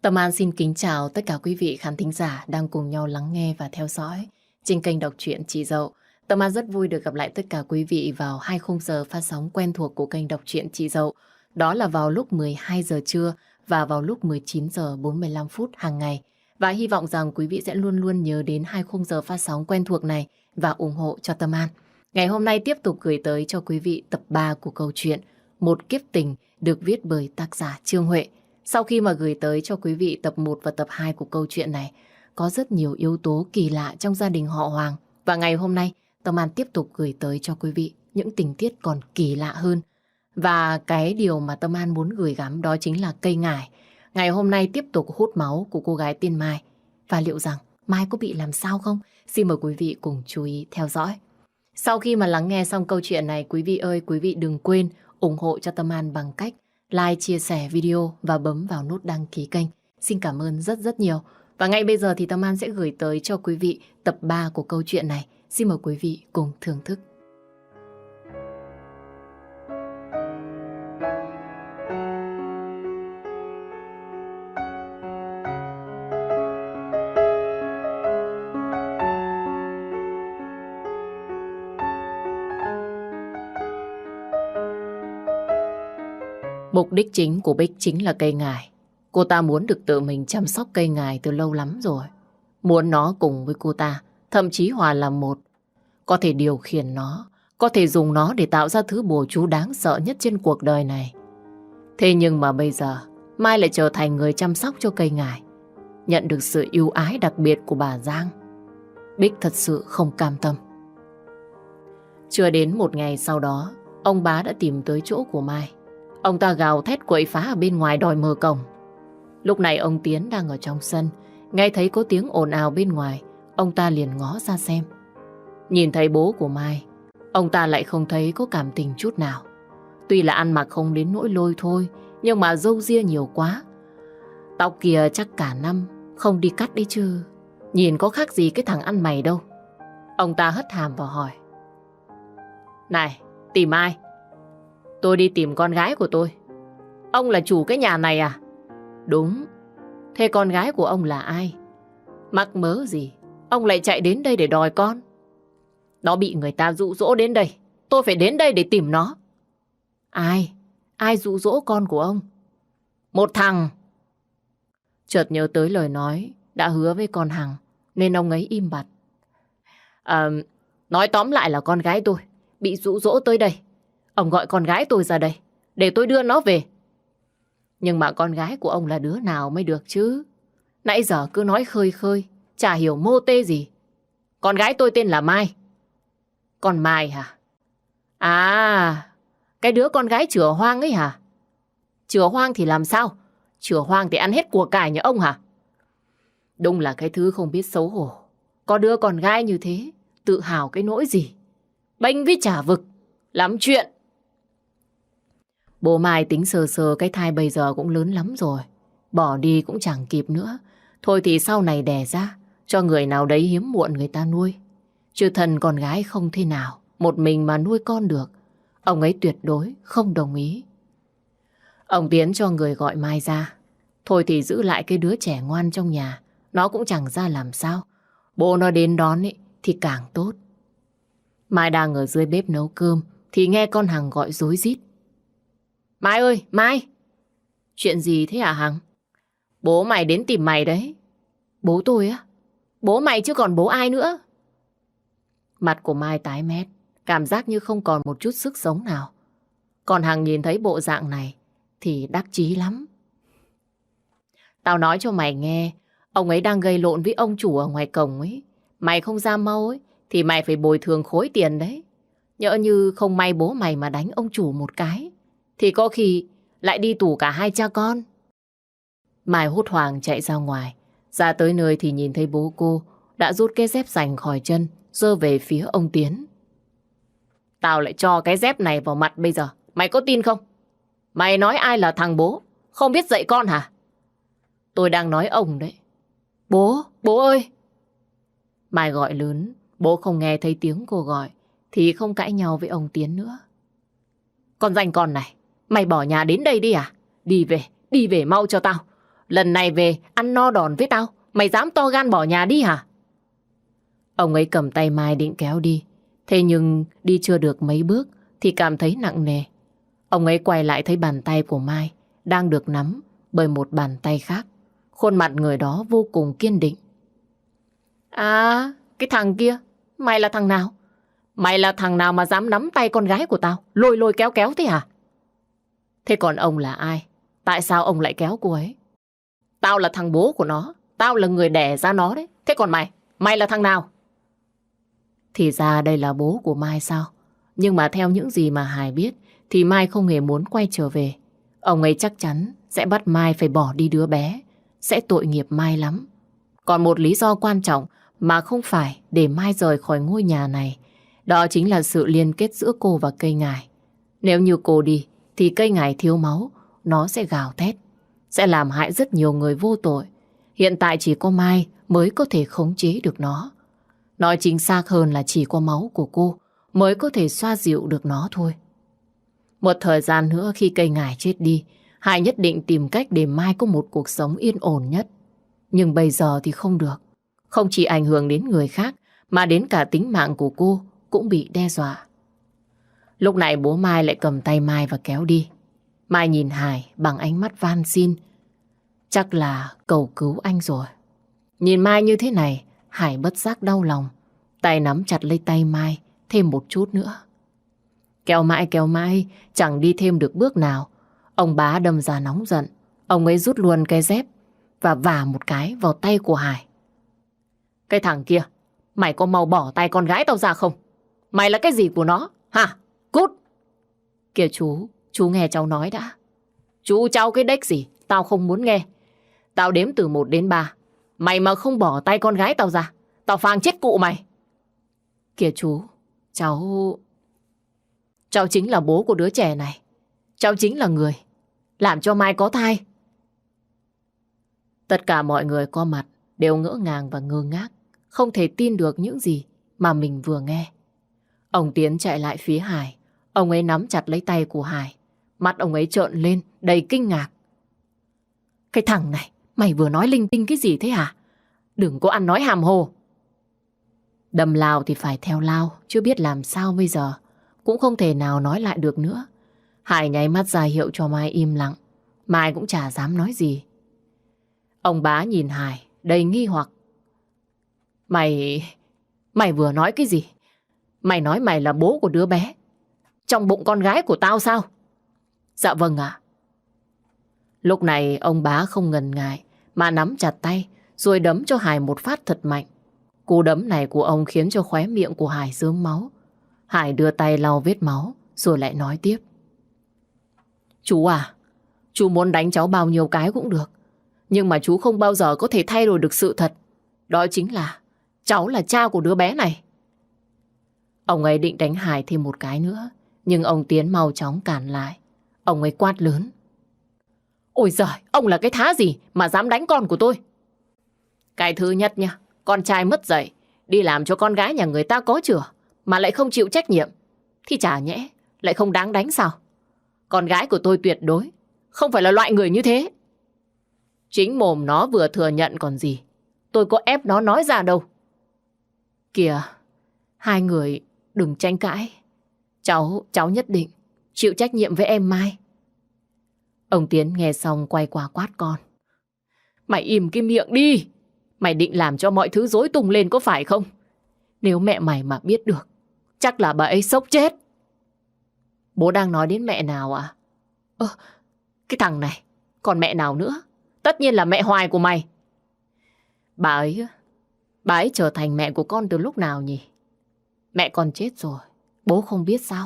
Tâm An xin kính chào tất cả quý vị khán thính giả đang cùng nhau lắng nghe và theo dõi trên kênh đọc truyện Chị Dậu. Tâm An rất vui được gặp lại tất cả quý vị vào 2 khung giờ phát sóng quen thuộc của kênh đọc truyện Chị Dậu. Đó là vào lúc 12 giờ trưa và vào lúc 19 giờ 45 phút hàng ngày. Và hy vọng rằng quý vị sẽ luôn luôn nhớ đến 2 khung giờ phát sóng quen thuộc này và ủng hộ cho Tâm An. Ngày hôm nay tiếp tục gửi tới cho quý vị tập 3 của câu chuyện Một kiếp tình được viết bởi tác giả Trương Huệ. Sau khi mà gửi tới cho quý vị tập 1 và tập 2 của câu chuyện này, có rất nhiều yếu tố kỳ lạ trong gia đình họ Hoàng. Và ngày hôm nay, Tâm An tiếp tục gửi tới cho quý vị những tình tiết còn kỳ lạ hơn. Và cái điều mà Tâm An muốn gửi gắm đó chính là cây ngải. Ngày hôm nay tiếp tục hút máu của cô gái tên Mai. Và liệu rằng Mai có bị làm sao không? Xin mời quý vị cùng chú ý theo dõi. Sau khi mà lắng nghe xong câu chuyện này, quý vị ơi, quý vị đừng quên ủng hộ cho Tâm An bằng cách like, chia sẻ video và bấm vào nút đăng ký kênh. Xin cảm ơn rất rất nhiều. Và ngay bây giờ thì Tâm An sẽ gửi tới cho quý vị tập 3 của câu chuyện này. Xin mời quý vị cùng thưởng thức. Mục đích chính của Bích chính là cây ngải. Cô ta muốn được tự mình chăm sóc cây ngải từ lâu lắm rồi. Muốn nó cùng với cô ta, thậm chí hòa làm một. Có thể điều khiển nó, có thể dùng nó để tạo ra thứ bùa chú đáng sợ nhất trên cuộc đời này. Thế nhưng mà bây giờ, Mai lại trở thành người chăm sóc cho cây ngải. Nhận được sự ưu ái đặc biệt của bà Giang. Bích thật sự không cam tâm. Chưa đến một ngày sau đó, ông bá đã tìm tới chỗ của Mai. Ông ta gào thét quậy phá ở bên ngoài đòi mở cổng. Lúc này ông Tiến đang ở trong sân, nghe thấy có tiếng ồn ào bên ngoài, ông ta liền ngó ra xem. Nhìn thấy bố của Mai, ông ta lại không thấy có cảm tình chút nào. Tuy là ăn mặc không đến nỗi lôi thôi, nhưng mà râu ria nhiều quá. Tóc kia chắc cả năm không đi cắt đi chứ. Nhìn có khác gì cái thằng ăn mày đâu. Ông ta hất hàm vào hỏi. Này, tìm ai? Tôi đi tìm con gái của tôi. Ông là chủ cái nhà này à? Đúng. Thế con gái của ông là ai? Mắc mớ gì ông lại chạy đến đây để đòi con? Nó bị người ta dụ dỗ đến đây. Tôi phải đến đây để tìm nó. Ai? Ai dụ dỗ con của ông? Một thằng. Chợt nhớ tới lời nói đã hứa với con Hằng, nên ông ấy im bặt. Nói tóm lại là con gái tôi bị dụ dỗ tới đây. Ông gọi con gái tôi ra đây để tôi đưa nó về. Nhưng mà con gái của ông là đứa nào mới được chứ? Nãy giờ cứ nói khơi khơi, chả hiểu mô tê gì. Con gái tôi tên là Mai. Con Mai hả? À, cái đứa con gái chửa hoang ấy hả? Chửa hoang thì làm sao? Chửa hoang thì ăn hết của cải nhà ông hả? Đúng là cái thứ không biết xấu hổ. Có đứa con gái như thế, tự hào cái nỗi gì? Bênh với chả vực, lắm chuyện. Bố Mai tính sờ sờ cái thai bây giờ cũng lớn lắm rồi. Bỏ đi cũng chẳng kịp nữa. Thôi thì sau này đẻ ra, cho người nào đấy hiếm muộn người ta nuôi. Chứ thân con gái không thể nào một mình mà nuôi con được. Ông ấy tuyệt đối không đồng ý. Ông Tiến cho người gọi Mai ra. Thôi thì giữ lại cái đứa trẻ ngoan trong nhà. Nó cũng chẳng ra làm sao. Bố nó đến đón ý, thì càng tốt. Mai đang ở dưới bếp nấu cơm thì nghe con Hằng gọi rối rít. Mai ơi, Mai! Chuyện gì thế hả Hằng? Bố mày đến tìm mày đấy. Bố tôi á? Bố mày chứ còn bố ai nữa? Mặt của Mai tái mét, cảm giác như không còn một chút sức sống nào. Còn Hằng nhìn thấy bộ dạng này thì đắc chí lắm. Tao nói cho mày nghe, ông ấy đang gây lộn với ông chủ ở ngoài cổng ấy. Mày không ra mau ấy thì mày phải bồi thường khối tiền đấy. Nhỡ như không may bố mày mà đánh ông chủ một cái thì có khi lại đi tù cả hai cha con. Mai hốt hoảng chạy ra ngoài. Ra tới nơi thì nhìn thấy bố cô đã rút cái dép sành khỏi chân, giơ về phía ông Tiến. Tao lại cho cái dép này vào mặt bây giờ. Mày có tin không? Mày nói ai là thằng bố? Không biết dạy con hả? Tôi đang nói ông đấy. Bố, bố ơi! Mai gọi lớn, bố không nghe thấy tiếng cô gọi thì không cãi nhau với ông Tiến nữa. Con danh con này, mày bỏ nhà đến đây đi à? Đi về mau cho tao. Lần này về ăn no đòn với tao, mày dám to gan bỏ nhà đi hả? Ông ấy cầm tay Mai định kéo đi. Thế nhưng đi chưa được mấy bước thì cảm thấy nặng nề. Ông ấy quay lại thấy bàn tay của Mai đang được nắm bởi một bàn tay khác. Khuôn mặt người đó vô cùng kiên định. À, cái thằng kia, mày là thằng nào? Mày là thằng nào mà dám nắm tay con gái của tao, lôi lôi kéo kéo thế hả? Thế còn ông là ai? Tại sao ông lại kéo cô ấy? Tao là thằng bố của nó, tao là người đẻ ra nó đấy. Thế còn mày, mày là thằng nào? Thì ra đây là bố của Mai sao? Nhưng mà theo những gì mà Hải biết thì Mai không hề muốn quay trở về. Ông ấy chắc chắn sẽ bắt Mai phải bỏ đi đứa bé. Sẽ tội nghiệp Mai lắm. Còn một lý do quan trọng mà không phải để Mai rời khỏi ngôi nhà này, đó chính là sự liên kết giữa cô và cây ngải. Nếu như cô đi thì cây ngải thiếu máu, nó sẽ gào thét, sẽ làm hại rất nhiều người vô tội. Hiện tại chỉ có Mai mới có thể khống chế được nó. Nói chính xác hơn là chỉ có máu của cô mới có thể xoa dịu được nó thôi. Một thời gian nữa khi cây ngải chết đi, Hải nhất định tìm cách để Mai có một cuộc sống yên ổn nhất. Nhưng bây giờ thì không được. Không chỉ ảnh hưởng đến người khác, mà đến cả tính mạng của cô cũng bị đe dọa. Lúc này bố Mai lại cầm tay Mai và kéo đi. Mai nhìn Hải bằng ánh mắt van xin. Chắc là cầu cứu anh rồi. Nhìn Mai như thế này, Hải bất giác đau lòng. Tay nắm chặt lấy tay Mai thêm một chút nữa. Kéo mãi, chẳng đi thêm được bước nào. Ông bá đâm ra nóng giận. Ông ấy rút luôn cái dép và vả một cái vào tay của Hải. Cái thằng kia, mày có mau bỏ tay con gái tao ra không? Mày là cái gì của nó, hả? Cút! Kìa chú nghe cháu nói đã. Chú cháu cái đếch gì, tao không muốn nghe. Tao đếm từ 1 đến 3. Mày mà không bỏ tay con gái tao ra, tao phang chết cụ mày. Kìa chú, cháu chính là bố của đứa trẻ này. Cháu chính là người làm cho Mai có thai. Tất cả mọi người có mặt đều ngỡ ngàng và ngơ ngác, không thể tin được những gì mà mình vừa nghe. Ông Tiến chạy lại phía Hải. Ông ấy nắm chặt lấy tay của Hải. Mắt ông ấy trợn lên đầy kinh ngạc. Cái thằng này, mày vừa nói linh tinh cái gì thế hả? Đừng có ăn nói hàm hồ. Đâm lao thì phải theo lao, chưa biết làm sao bây giờ. Cũng không thể nào nói lại được nữa. Hải nháy mắt ra hiệu cho Mai im lặng. Mai cũng chả dám nói gì. Ông bá nhìn Hải đầy nghi hoặc. Mày vừa nói cái gì? Mày nói mày là bố của đứa bé trong bụng con gái của tao sao? Dạ vâng ạ. Lúc này ông bá không ngần ngại mà nắm chặt tay rồi đấm cho Hải một phát thật mạnh. Cú đấm này của ông khiến cho khóe miệng của Hải rớm máu. Hải đưa tay lau vết máu rồi lại nói tiếp. Chú à, chú muốn đánh cháu bao nhiêu cái cũng được. Nhưng mà chú không bao giờ có thể thay đổi được sự thật. Đó chính là cháu là cha của đứa bé này. Ông ấy định đánh Hải thêm một cái nữa, nhưng ông Tiến mau chóng cản lại. Ông ấy quát lớn. Ôi giời, ông là cái thá gì mà dám đánh con của tôi? Cái thứ nhất nha, con trai mất dạy, đi làm cho con gái nhà người ta có chửa, mà lại không chịu trách nhiệm, thì chả nhẽ lại không đáng đánh sao? Con gái của tôi tuyệt đối không phải là loại người như thế. Chính mồm nó vừa thừa nhận còn gì. Tôi có ép nó nói ra đâu. Kìa, hai người đừng tranh cãi. Cháu nhất định chịu trách nhiệm với em Mai. Ông Tiến nghe xong quay qua quát con. Mày im cái miệng đi. Mày định làm cho mọi thứ rối tung lên có phải không? Nếu mẹ mày mà biết được, chắc là bà ấy sốc chết. Bố đang nói đến mẹ nào à? Cái thằng này, còn mẹ nào nữa? Tất nhiên là mẹ Hoài của mày. Bà ấy trở thành mẹ của con từ lúc nào nhỉ? Mẹ con chết rồi, bố không biết sao?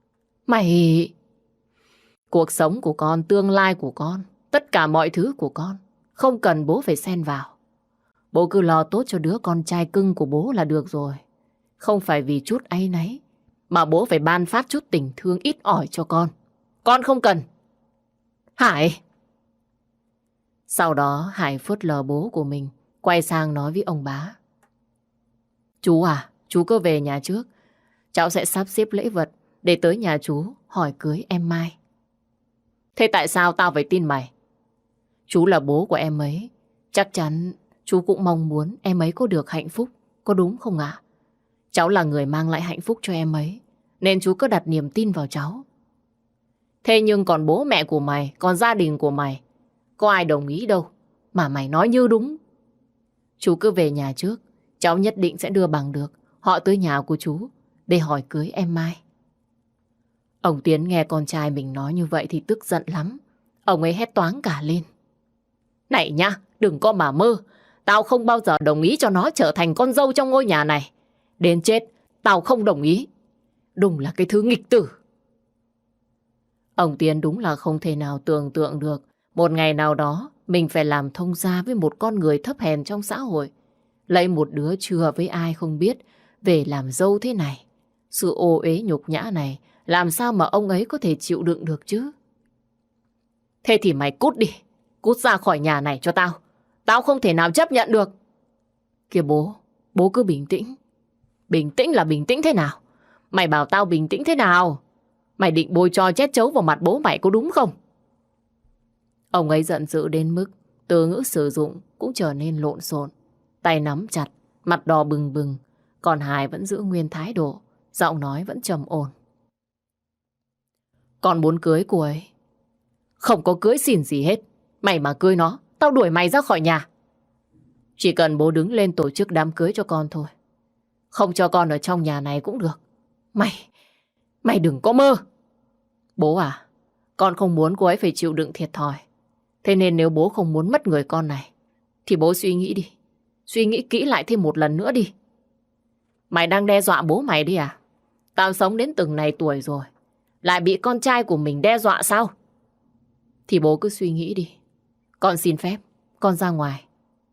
Cuộc sống của con, tương lai của con, tất cả mọi thứ của con, không cần bố phải xen vào. Bố cứ lo tốt cho đứa con trai cưng của bố là được rồi. Không phải vì chút áy náy mà bố phải ban phát chút tình thương ít ỏi cho con. Con không cần. Hải! Sau đó Hải phớt lờ bố của mình, quay sang nói với ông bá. Chú à, chú cứ về nhà trước. Cháu sẽ sắp xếp lễ vật để tới nhà chú hỏi cưới em Mai. Thế tại sao tao phải tin mày? Chú là bố của em ấy. Chắc chắn chú cũng mong muốn em ấy có được hạnh phúc, có đúng không ạ? Cháu là người mang lại hạnh phúc cho em ấy, nên chú cứ đặt niềm tin vào cháu. Thế nhưng còn bố mẹ của mày, còn gia đình của mày, có ai đồng ý đâu mà mày nói như đúng. Chú cứ về nhà trước, cháu nhất định sẽ đưa bằng được họ tới nhà của chú để hỏi cưới em Mai. Ông Tiến nghe con trai mình nói như vậy thì tức giận lắm. Ông ấy hét toáng cả lên. Này nhá, đừng có mà mơ. Tao không bao giờ đồng ý cho nó trở thành con dâu trong ngôi nhà này. Đến chết, tao không đồng ý. Đúng là cái thứ nghịch tử. Ông Tiến đúng là không thể nào tưởng tượng được một ngày nào đó mình phải làm thông gia với một con người thấp hèn trong xã hội. Lấy một đứa chưa với ai không biết về làm dâu thế này. Sự ô uế nhục nhã này làm sao mà ông ấy có thể chịu đựng được chứ? Thế thì mày cút đi. Cút ra khỏi nhà này cho tao. Tao không thể nào chấp nhận được. Kìa bố, bố cứ bình tĩnh. Bình tĩnh là bình tĩnh thế nào? Mày bảo tao bình tĩnh thế nào? Mày định bôi tro chét chấu vào mặt bố mày có đúng không? Ông ấy giận dữ đến mức từ ngữ sử dụng cũng trở nên lộn xộn. Tay nắm chặt, mặt đỏ bừng bừng. Còn Hải vẫn giữ nguyên thái độ, giọng nói vẫn trầm ổn. Con muốn cưới cô ấy. Không có cưới xin gì hết. Mày mà cưới nó, tao đuổi mày ra khỏi nhà. Chỉ cần bố đứng lên tổ chức đám cưới cho con thôi. Không cho con ở trong nhà này cũng được. Mày đừng có mơ. Bố à, con không muốn cô ấy phải chịu đựng thiệt thòi. Thế nên nếu bố không muốn mất người con này, thì bố suy nghĩ đi. Suy nghĩ kỹ lại thêm một lần nữa đi. Mày đang đe dọa bố mày đi à? Tao sống đến từng này tuổi rồi, lại bị con trai của mình đe dọa sao? Thì bố cứ suy nghĩ đi. Con xin phép, con ra ngoài.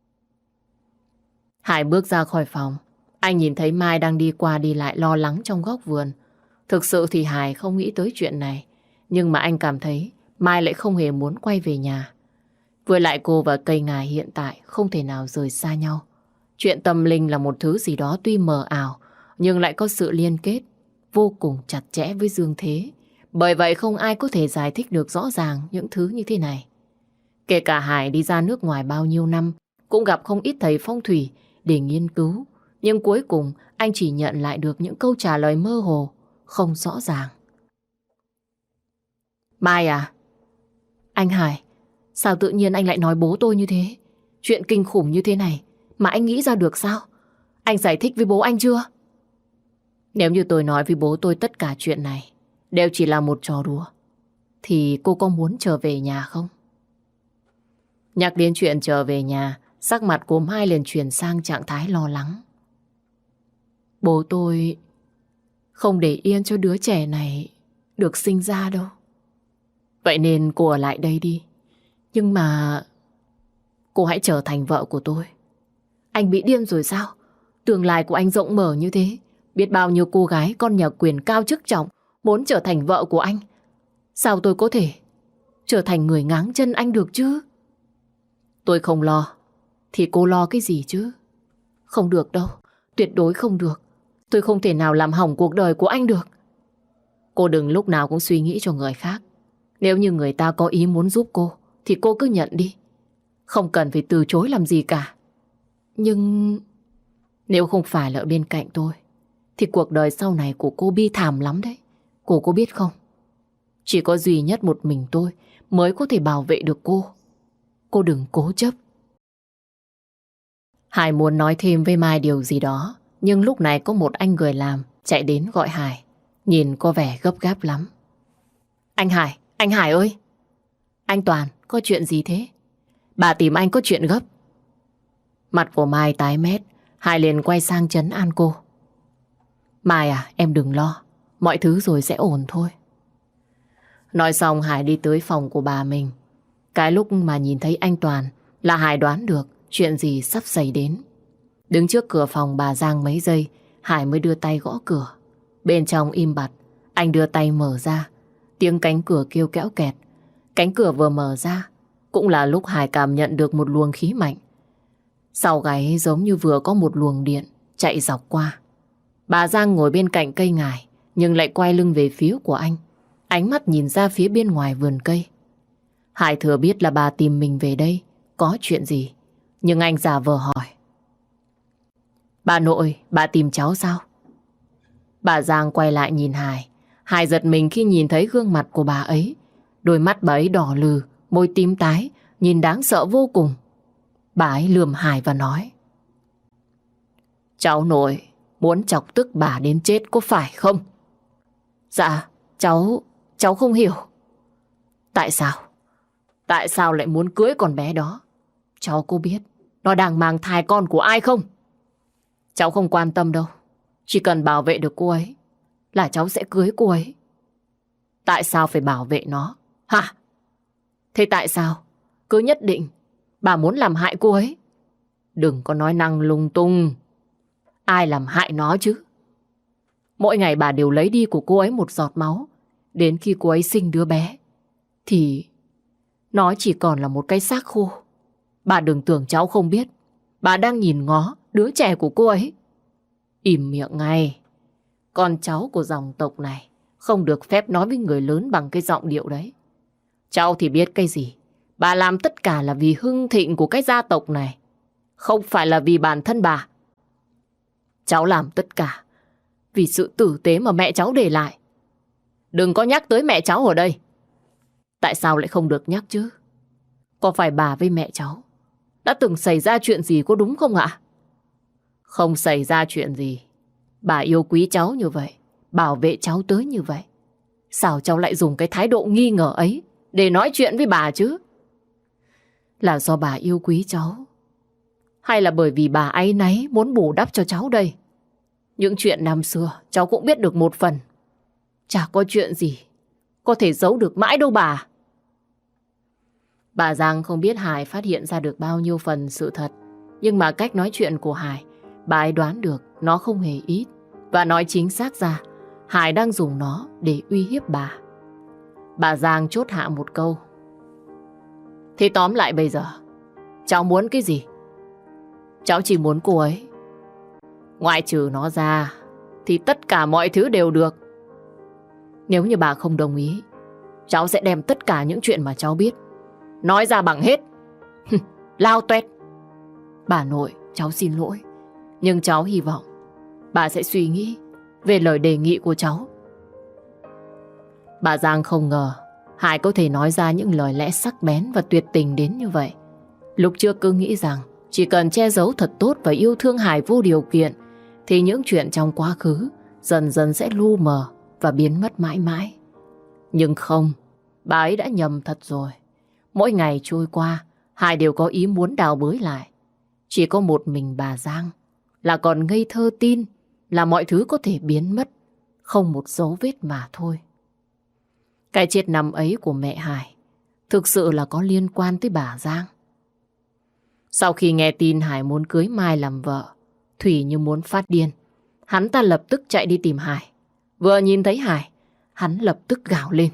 Hải bước ra khỏi phòng. Anh nhìn thấy Mai đang đi qua đi lại lo lắng trong góc vườn. Thực sự thì Hải không nghĩ tới chuyện này. Nhưng mà anh cảm thấy Mai lại không hề muốn quay về nhà. Với lại cô và cây ngải hiện tại không thể nào rời xa nhau. Chuyện tâm linh là một thứ gì đó tuy mờ ảo, nhưng lại có sự liên kết vô cùng chặt chẽ với dương thế. Bởi vậy không ai có thể giải thích được rõ ràng những thứ như thế này. Kể cả Hải đi ra nước ngoài bao nhiêu năm, cũng gặp không ít thầy phong thủy để nghiên cứu. Nhưng cuối cùng anh chỉ nhận lại được những câu trả lời mơ hồ, không rõ ràng. Mai à? Anh Hải, sao tự nhiên anh lại nói bố tôi như thế? Chuyện kinh khủng như thế này mà anh nghĩ ra được sao? Anh giải thích với bố anh chưa? Nếu như tôi nói với bố tôi tất cả chuyện này đều chỉ là một trò đùa, thì cô có muốn trở về nhà không? Nhắc đến chuyện trở về nhà, sắc mặt của Mai liền chuyển sang trạng thái lo lắng. Bố tôi không để yên cho đứa trẻ này được sinh ra đâu. Vậy nên cô ở lại đây đi. Nhưng mà cô hãy trở thành vợ của tôi. Anh bị điên rồi sao? Tương lai của anh rộng mở như thế. Biết bao nhiêu cô gái con nhà quyền cao chức trọng muốn trở thành vợ của anh. Sao tôi có thể trở thành người ngáng chân anh được chứ? Tôi không lo, thì cô lo cái gì chứ? Không được đâu, tuyệt đối không được. Tôi không thể nào làm hỏng cuộc đời của anh được. Cô đừng lúc nào cũng suy nghĩ cho người khác. Nếu như người ta có ý muốn giúp cô, thì cô cứ nhận đi. Không cần phải từ chối làm gì cả. Nhưng nếu không phải là ở bên cạnh tôi, thì cuộc đời sau này của cô bi thảm lắm đấy. Cô có biết không? Chỉ có duy nhất một mình tôi mới có thể bảo vệ được cô. Cô đừng cố chấp. Hải muốn nói thêm với Mai điều gì đó, nhưng lúc này có một anh người làm chạy đến gọi Hải. Nhìn có vẻ gấp gáp lắm. Anh Hải ơi! Anh Toàn, có chuyện gì thế? Bà tìm anh có chuyện gấp. Mặt của Mai tái mét, Hải liền quay sang trấn an cô. Mai à, em đừng lo, mọi thứ rồi sẽ ổn thôi. Nói xong Hải đi tới phòng của bà mình. Cái lúc mà nhìn thấy anh Toàn là Hải đoán được chuyện gì sắp xảy đến. Đứng trước cửa phòng bà Giang mấy giây, Hải mới đưa tay gõ cửa. Bên trong im bặt, anh đưa tay mở ra. Tiếng cánh cửa kêu kéo kẹt. Cánh cửa vừa mở ra, cũng là lúc Hải cảm nhận được một luồng khí mạnh. Sau gáy giống như vừa có một luồng điện chạy dọc qua. Bà Giang ngồi bên cạnh cây ngải, nhưng lại quay lưng về phía của anh. Ánh mắt nhìn ra phía bên ngoài vườn cây. Hải thừa biết là bà tìm mình về đây có chuyện gì, nhưng anh giả vờ hỏi. Bà nội, bà tìm cháu sao? Bà Giang quay lại nhìn Hải. Hải giật mình khi nhìn thấy gương mặt của bà ấy. Đôi mắt bà ấy đỏ lừ, môi tím tái, nhìn đáng sợ vô cùng. Bà ấy lườm Hải và nói. Cháu nội muốn chọc tức bà đến chết có phải không? Dạ, cháu không hiểu. Tại sao? Tại sao lại muốn cưới con bé đó? Cháu có biết nó đang mang thai con của ai không? Cháu không quan tâm đâu. Chỉ cần bảo vệ được cô ấy là cháu sẽ cưới cô ấy. Tại sao phải bảo vệ nó? Hả? Thế tại sao cứ nhất định bà muốn làm hại cô ấy? Đừng có nói năng lung tung. Ai làm hại nó chứ? Mỗi ngày bà đều lấy đi của cô ấy một giọt máu. Đến khi cô ấy sinh đứa bé thì nó chỉ còn là một cái xác khô. Bà đừng tưởng cháu không biết. Bà đang nhìn ngó đứa trẻ của cô ấy. Im miệng ngay. Con cháu của dòng tộc này không được phép nói với người lớn bằng cái giọng điệu đấy. Cháu thì biết cái gì. Bà làm tất cả là vì hưng thịnh của cái gia tộc này, không phải là vì bản thân bà. Cháu làm tất cả vì sự tử tế mà mẹ cháu để lại. Đừng có nhắc tới mẹ cháu ở đây. Tại sao lại không được nhắc chứ? Có phải bà với mẹ cháu đã từng xảy ra chuyện gì có đúng không ạ? Không xảy ra chuyện gì. Bà yêu quý cháu như vậy, bảo vệ cháu tới như vậy. Sao cháu lại dùng cái thái độ nghi ngờ ấy để nói chuyện với bà chứ? Là do bà yêu quý cháu, hay là bởi vì bà áy náy muốn bù đắp cho cháu đây? Những chuyện năm xưa cháu cũng biết được một phần. Chả có chuyện gì có thể giấu được mãi đâu bà. Bà Giang không biết Hải phát hiện ra được bao nhiêu phần sự thật, nhưng mà cách nói chuyện của Hải, bà ấy đoán được nó không hề ít. Và nói chính xác ra, Hải đang dùng nó để uy hiếp bà. Bà Giang chốt hạ một câu. Thế tóm lại bây giờ, cháu muốn cái gì? Cháu chỉ muốn cô ấy. Ngoại trừ nó ra, thì tất cả mọi thứ đều được. Nếu như bà không đồng ý, cháu sẽ đem tất cả những chuyện mà cháu biết nói ra bằng hết. Lao toét. Bà nội, cháu xin lỗi. Nhưng cháu hy vọng bà sẽ suy nghĩ về lời đề nghị của cháu. Bà Giang không ngờ Hải có thể nói ra những lời lẽ sắc bén và tuyệt tình đến như vậy. Lúc trước cứ nghĩ rằng chỉ cần che giấu thật tốt và yêu thương Hải vô điều kiện thì những chuyện trong quá khứ dần dần sẽ lu mờ và biến mất mãi mãi. Nhưng không, bà ấy đã nhầm thật rồi. Mỗi ngày trôi qua, Hải đều có ý muốn đào bới lại. Chỉ có một mình bà Giang là còn ngây thơ tin là mọi thứ có thể biến mất, không một dấu vết mà thôi. Cái chết năm ấy của mẹ Hải thực sự là có liên quan tới bà Giang. Sau khi nghe tin Hải muốn cưới Mai làm vợ, Thủy như muốn phát điên. Hắn ta lập tức chạy đi tìm Hải. Vừa nhìn thấy Hải, hắn lập tức gào lên.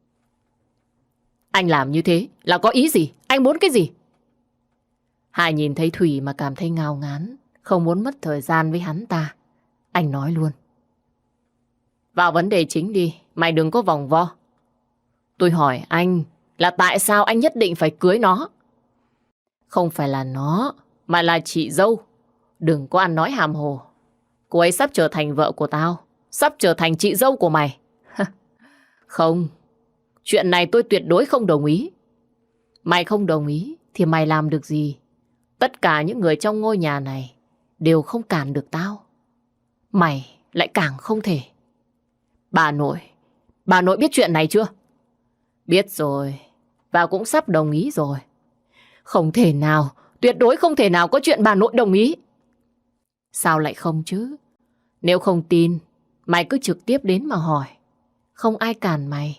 Anh làm như thế là có ý gì? Anh muốn cái gì? Hải nhìn thấy Thủy mà cảm thấy ngao ngán, không muốn mất thời gian với hắn ta. Anh nói luôn. Vào vấn đề chính đi, mày đừng có vòng vo. Tôi hỏi anh là tại sao anh nhất định phải cưới nó? Không phải là nó, mà là chị dâu. Đừng có ăn nói hàm hồ. Cô ấy sắp trở thành vợ của tao, sắp trở thành chị dâu của mày. Không, chuyện này tôi tuyệt đối không đồng ý. Mày không đồng ý thì mày làm được gì? Tất cả những người trong ngôi nhà này đều không cản được tao. Mày lại càng không thể. Bà nội biết chuyện này chưa? Biết rồi, và cũng sắp đồng ý rồi. Không thể nào, tuyệt đối không thể nào có chuyện bà nội đồng ý. Sao lại không chứ? Nếu không tin, mày cứ trực tiếp đến mà hỏi. Không ai cản mày.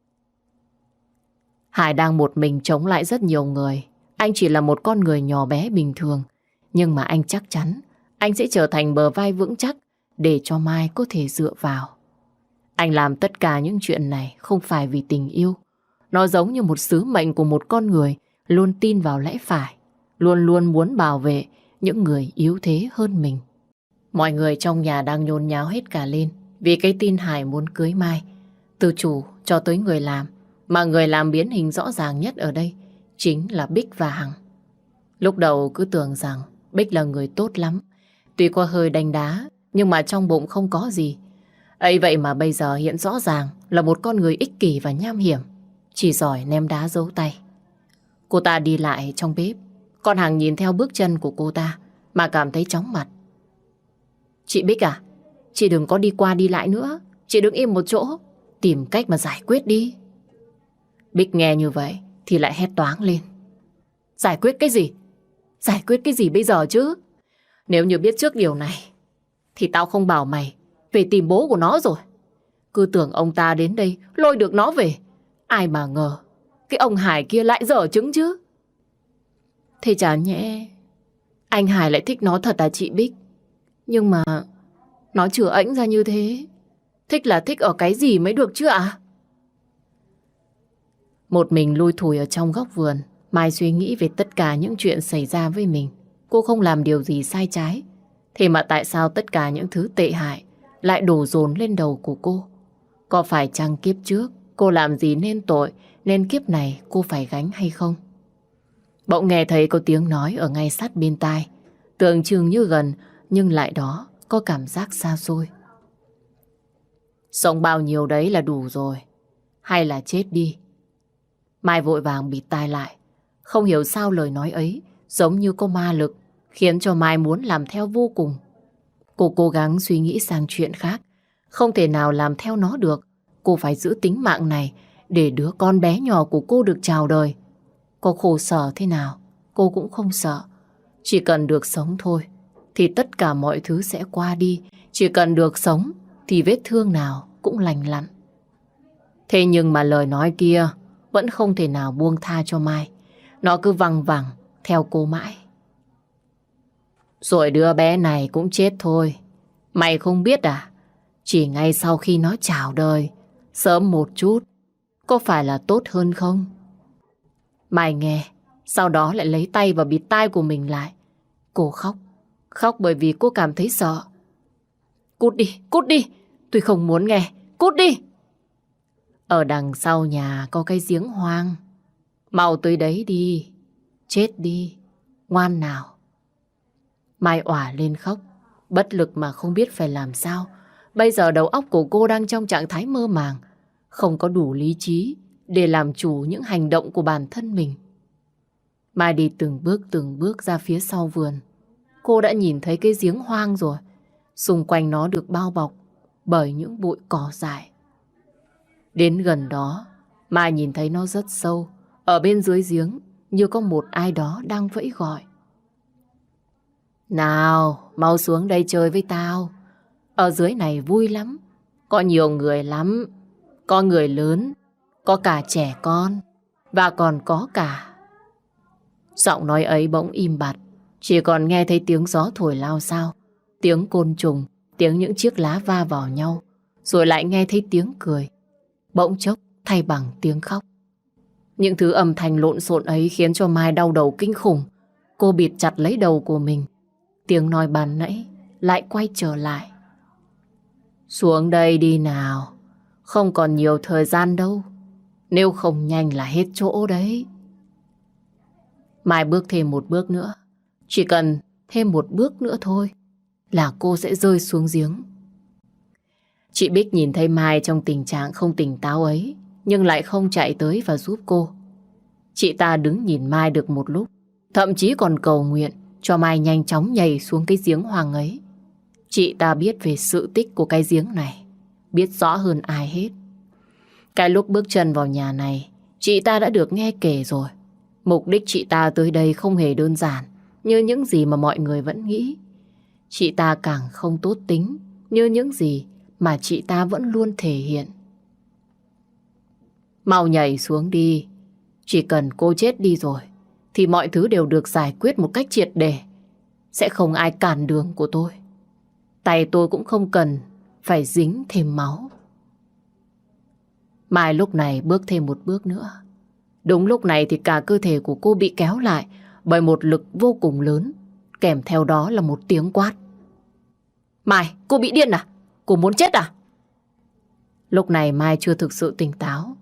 Hải đang một mình chống lại rất nhiều người. Anh chỉ là một con người nhỏ bé bình thường. Nhưng mà anh chắc chắn anh sẽ trở thành bờ vai vững chắc để cho Mai có thể dựa vào. Anh làm tất cả những chuyện này không phải vì tình yêu. Nó giống như một sứ mệnh của một con người luôn tin vào lẽ phải, luôn luôn muốn bảo vệ những người yếu thế hơn mình. Mọi người trong nhà đang nhốn nháo hết cả lên vì cái tin Hải muốn cưới Mai. Từ chủ cho tới người làm Mà người làm biến hình rõ ràng nhất ở đây chính là Bích và Hằng. Lúc đầu cứ tưởng rằng Bích là người tốt lắm. Tuy có hơi đánh đá, nhưng mà trong bụng không có gì. Ấy vậy mà bây giờ hiện rõ ràng là một con người ích kỷ và nham hiểm, chỉ giỏi ném đá giấu tay. Cô ta đi lại trong bếp, con Hằng nhìn theo bước chân của cô ta mà cảm thấy chóng mặt. Chị Bích à, chị đừng có đi qua đi lại nữa. Chị đứng im một chỗ, tìm cách mà giải quyết đi. Bích nghe như vậy thì lại hét toáng lên. Giải quyết cái gì? Giải quyết cái gì bây giờ chứ? Nếu như biết trước điều này thì tao không bảo mày về tìm bố của nó rồi. Cứ tưởng ông ta đến đây lôi được nó về. Ai mà ngờ cái ông Hải kia lại dở chứng chứ. Thế chả nhẽ anh Hải lại thích nó thật à chị Bích? Nhưng mà nó chữa ẵnh ra như thế, thích là thích ở cái gì mới được chứ ạ? Một mình lui thủi ở trong góc vườn, Mai suy nghĩ về tất cả những chuyện xảy ra với mình. Cô không làm điều gì sai trái, thế mà tại sao tất cả những thứ tệ hại lại đổ dồn lên đầu của cô? Có phải chăng kiếp trước cô làm gì nên tội, nên kiếp này cô phải gánh hay không? Bỗng nghe thấy có tiếng nói ở ngay sát bên tai, tưởng chừng như gần nhưng lại đó có cảm giác xa xôi. Sống bao nhiêu đấy là đủ rồi, hay là chết đi? Mai vội vàng bịt tai lại. Không hiểu sao lời nói ấy giống như có ma lực, khiến cho Mai muốn làm theo vô cùng. Cô cố gắng suy nghĩ sang chuyện khác, không thể nào làm theo nó được. Cô phải giữ tính mạng này để đứa con bé nhỏ của cô được chào đời. Có khổ sở thế nào cô cũng không sợ. Chỉ cần được sống thôi thì tất cả mọi thứ sẽ qua đi. Chỉ cần được sống thì vết thương nào cũng lành lặn. Thế nhưng mà lời nói kia vẫn không thể nào buông tha cho Mai. Nó cứ văng vẳng theo cô mãi. Rồi đứa bé này cũng chết thôi. Mày không biết à? Chỉ ngay sau khi nó chào đời, sớm một chút, có phải là tốt hơn không? Mai nghe, sau đó lại lấy tay và bịt tai của mình lại. Cô khóc, khóc bởi vì cô cảm thấy sợ. Cút đi, tôi không muốn nghe, cút đi. Ở đằng sau nhà có cái giếng hoang, mau tới đấy đi, chết đi, ngoan nào. Mai òa lên khóc, bất lực mà không biết phải làm sao. Bây giờ đầu óc của cô đang trong trạng thái mơ màng, không có đủ lý trí để làm chủ những hành động của bản thân mình. Mai đi từng bước ra phía sau vườn. Cô đã nhìn thấy cái giếng hoang rồi. Xung quanh nó được bao bọc bởi những bụi cỏ dại. Đến gần đó, Mai nhìn thấy nó rất sâu. Ở bên dưới giếng như có một ai đó đang vẫy gọi. Nào, mau xuống đây chơi với tao. Ở dưới này vui lắm. Có nhiều người lắm. Có người lớn, có cả trẻ con, và còn có cả. Giọng nói ấy bỗng im bặt. Chỉ còn nghe thấy tiếng gió thổi lao xao, tiếng côn trùng, tiếng những chiếc lá va vào nhau. Rồi lại nghe thấy tiếng cười, bỗng chốc thay bằng tiếng khóc. Những thứ âm thanh lộn xộn ấy khiến cho Mai đau đầu kinh khủng. Cô bịt chặt lấy đầu của mình. Tiếng nói ban nãy lại quay trở lại. Xuống đây đi nào, không còn nhiều thời gian đâu. Nếu không nhanh là hết chỗ đấy. Mai bước thêm một bước nữa. Chỉ cần thêm một bước nữa thôi là cô sẽ rơi xuống giếng. Chị Bích nhìn thấy Mai trong tình trạng không tỉnh táo ấy, nhưng lại không chạy tới và giúp cô. Chị ta đứng nhìn Mai được một lúc, thậm chí còn cầu nguyện cho Mai nhanh chóng nhảy xuống cái giếng hoang ấy. Chị ta biết về sự tích của cái giếng này, biết rõ hơn ai hết. Cái lúc bước chân vào nhà này, chị ta đã được nghe kể rồi. Mục đích chị ta tới đây không hề đơn giản như những gì mà mọi người vẫn nghĩ. Chị ta càng không tốt tính như những gì mà chị ta vẫn luôn thể hiện. Mau nhảy xuống đi. Chỉ cần cô chết đi rồi thì mọi thứ đều được giải quyết một cách triệt để. Sẽ không ai cản đường của tôi. Tay tôi cũng không cần phải dính thêm máu. Mai lúc này bước thêm một bước nữa. Đúng lúc này thì cả cơ thể của cô bị kéo lại bởi một lực vô cùng lớn, kèm theo đó là một tiếng quát. Mai, cô bị điên à? Cô muốn chết à? Lúc này Mai chưa thực sự tỉnh táo.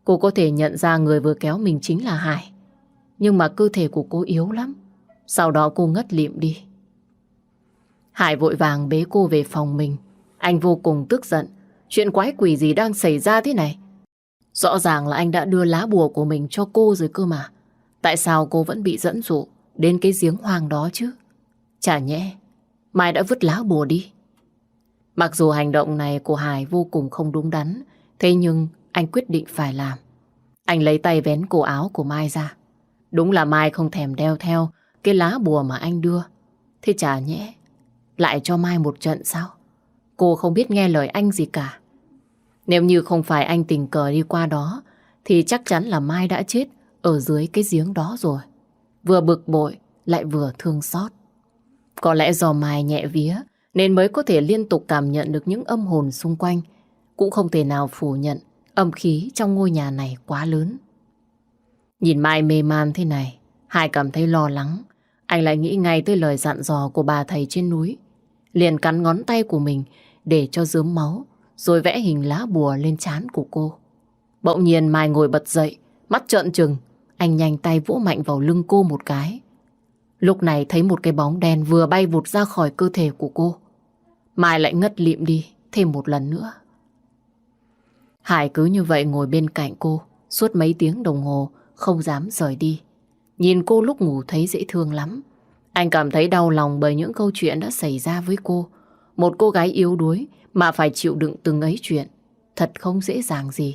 Cô có thể nhận ra người vừa kéo mình chính là Hải. Nhưng mà cơ thể của cô yếu lắm. Sau đó cô ngất lịm đi. Hải vội vàng bế cô về phòng mình. Anh vô cùng tức giận. Chuyện quái quỷ gì đang xảy ra thế này? Rõ ràng là anh đã đưa lá bùa của mình cho cô rồi cơ mà. Tại sao cô vẫn bị dẫn dụ đến cái giếng hoang đó chứ? Chả nhẽ Mai đã vứt lá bùa đi. Mặc dù hành động này của Hải vô cùng không đúng đắn, thế nhưng anh quyết định phải làm. Anh lấy tay vén cổ áo của Mai ra. Đúng là Mai không thèm đeo theo cái lá bùa mà anh đưa. Thế chả nhẽ lại cho Mai một trận sao? Cô không biết nghe lời anh gì cả. Nếu như không phải anh tình cờ đi qua đó thì chắc chắn là Mai đã chết ở dưới cái giếng đó rồi. Vừa bực bội lại vừa thương xót. Có lẽ do Mai nhẹ vía nên mới có thể liên tục cảm nhận được những âm hồn xung quanh. Cũng không thể nào phủ nhận âm khí trong ngôi nhà này quá lớn. Nhìn Mai mê man thế này, Hải cảm thấy lo lắng. Anh lại nghĩ ngay tới lời dặn dò của bà thầy trên núi. Liền cắn ngón tay của mình để cho rớm máu, rồi vẽ hình lá bùa lên trán của cô. Bỗng nhiên Mai ngồi bật dậy, mắt trợn trừng. Anh nhanh tay vỗ mạnh vào lưng cô một cái. Lúc này thấy một cái bóng đen vừa bay vụt ra khỏi cơ thể của cô. Mai lại ngất lịm đi thêm một lần nữa. Hải cứ như vậy ngồi bên cạnh cô suốt mấy tiếng đồng hồ, không dám rời đi. Nhìn cô lúc ngủ thấy dễ thương lắm. Anh cảm thấy đau lòng bởi những câu chuyện đã xảy ra với cô. Một cô gái yếu đuối mà phải chịu đựng từng ấy chuyện, thật không dễ dàng gì.